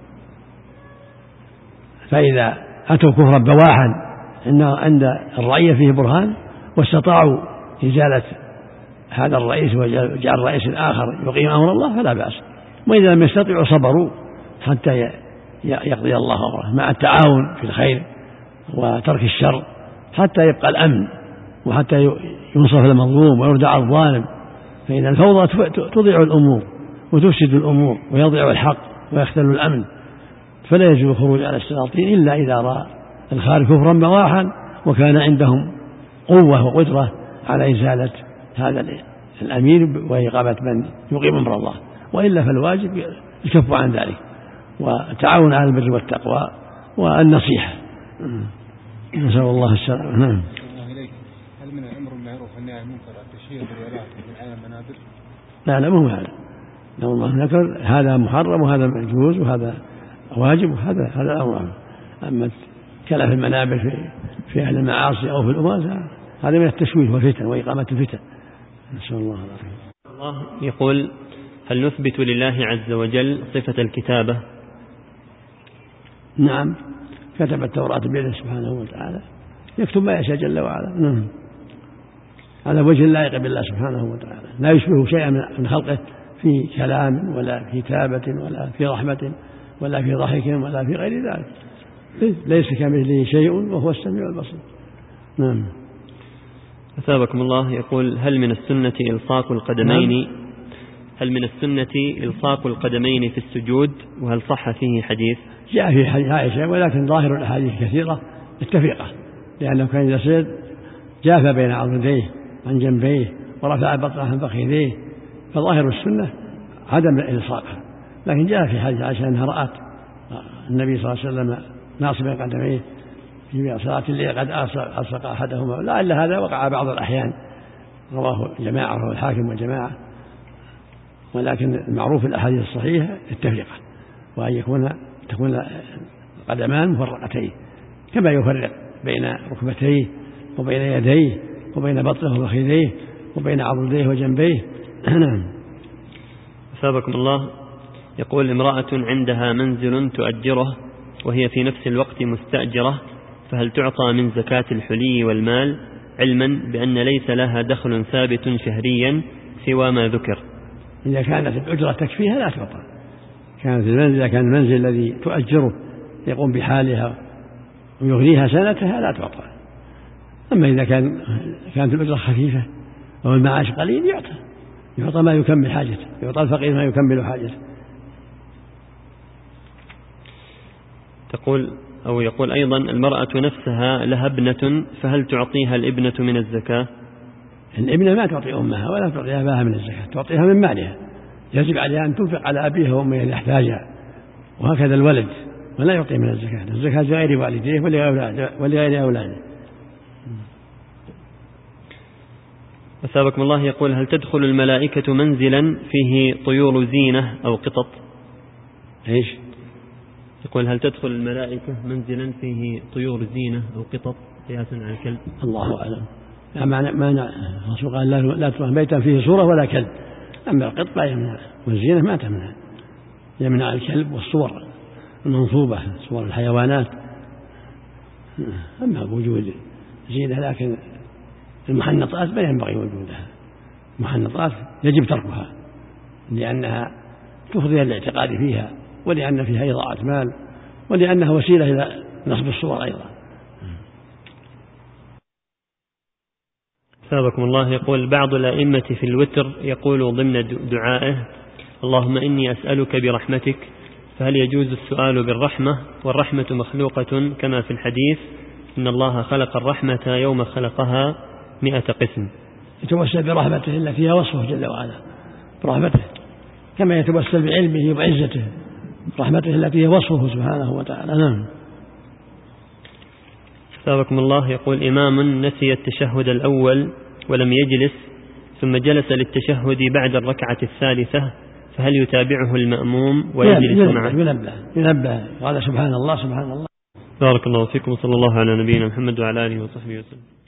فإذا أتوا كفرا بواحا إنه عند الرعية فيه برهان واستطاعوا إزالة هذا الرئيس وجعل الرئيس الآخر يقيم أمر الله فلا بأس. وإذا لم يستطيعوا صبروا حتى يقضي الله أمره، مع التعاون في الخير وترك الشر حتى يبقى الأمن، وحتى ينصف المظلوم ويردع الظالم. فإن الفوضى تضيع الأمور وتفسد الأمور ويضيع الحق ويختل الأمن. فلا يجوز الخروج على السلاطين إلا إذا رأى الخارج كفرا بواحا وكان عندهم قوة وقدرة على إزالة هذا الأمير وإقامة من يقيم أمر الله، وإلا فالواجب الكف عن ذلك والتعاون على البر والتقوى والنصيحة. نسأل الله السلامة. نعم. هل من الأمر بالمعروف والنهي عن المنكر التشهير بالولاء بالعالم المنابر؟ لا لا، مو هذا. لو الله ذكر هذا محرم وهذا مجوز وهذا واجب وهذا هذا الأمر. أما كلام في المنابر في في أهل المعاصي أو في الأمور هذا من التشويه والفتن وإقامة الفتن. نسأل الله العافية. الله يقول: هل نثبت لله عز وجل صفة الكتابة؟ نعم، كتب التوراة بيده سبحانه وتعالى، يكتب ما يشاء جل وعلا. نعم، على وجه اللائق بالله سبحانه وتعالى، لا يشبه شيئا من خلقه في كلام ولا في كتابة ولا في رحمة ولا في ضحك ولا في غير ذلك. ليس كمثله شيء وهو السميع البصير. نعم. أثابكم الله. يقول: هل من السنة إلصاق القدمين؟ نعم. هل من السنة إلصاق القدمين في السجود؟ وهل صح فيه حديث؟ جاء في حديث عائشة، ولكن ظاهر الأحاديث كثيرة التفرقة، لأنه كان إذا سجد جاف بين عضديه عن جنبيه ورفع بطنه عن فخذيه، فظاهر السنة عدم الإلصاق. لكن جاء في حديث عائشة أنها رأت النبي صلى الله عليه وسلم ناصبا قدميه في صلاة الليل قد ألصق أحدهما، لعل هذا وقع بعض الأحيان، رواه جماعة وهو الحاكم والجماعة. ولكن المعروف الأحاديث الصحيحة التفرقة، وأن يكون تكون القدمان مفرقتين، كما يفرق بين ركبتيه وبين يديه وبين بطنه وفخذيه وبين عضديه وجنبيه. نعم. أثابكم الله. يقول امرأة عندها منزل تؤجره وهي في نفس الوقت مستأجرة، فهل تعطى من زكاة الحلي والمال، علما بأن ليس لها دخل ثابت شهريا سوى ما ذكر؟ إذا كانت الأجرة تكفيها لا تعطى. كانت المنزل إذا كان المنزل الذي تؤجره يقوم بحالها ويغنيها سنتها لا تعطى. أما إذا كان كانت الأجرة خفيفة أو المعاش قليل يعطى يعطى ما يكمل حاجته، يعطى الفقير ما يكمل حاجته. تقول أو يقول أيضا المرأة نفسها لها ابنة، فهل تعطيها الابنة من الزكاة؟ الابنة ما تعطي أمها ولا تعطي أباها من الزكاة، تعطيها من مالها. يجب عليها أن تنفق على أبيها وأمها إذا احتاجها، وهكذا الولد ولا يعطي من الزكاة، الزكاة لغير والديه ولغير أولاده. أثابكم الله. يقول هل تدخل الملائكة منزلا فيه طيور زينة أو قطط؟ إيش؟ يقول هل تدخل الملائكة منزلا فيه طيور زينة أو قطط قياسا على الكلب؟ الله أعلم. ما ما الرسول قال لا لا تدخل بيتا فيه صورة ولا كلب، أما القط لا يمنع، والزينة ما تمنع، يمنع الكلب والصور المنصوبة صور الحيوانات. أما وجود زينة، لكن المحنطات ما ينبغي وجودها، المحنطات يجب تركها لأنها تفضي الاعتقاد فيها، ولأن فيها إضاعة مال، ولأنها وسيلة إلى نصب الصور أيضا. ثابكم الله. يقول بعض الأئمة في الوتر يقول ضمن دعائه اللهم إني أسألك برحمتك، فهل يجوز السؤال بالرحمة والرحمة مخلوقة كما في الحديث إن الله خلق الرحمة يوم خلقها مئة قسم؟ يتوسل برحمته التي هي وصفه جل وعلا، برحمته كما يتوسل بعلمه وعزته، رحمته التي هي وصفه سبحانه وتعالى. نعم. ثابكم الله. يقول إمام نسي التشهد الأول ولم يجلس ثم جلس للتشهد بعد الركعة الثالثة، فهل يتابعه المأموم ويجلس معه؟ ينبه ينبه قال سبحان الله سبحان الله. بارك الله فيكم، صلى الله على نبينا محمد وعلى آله وصحبه وسلم.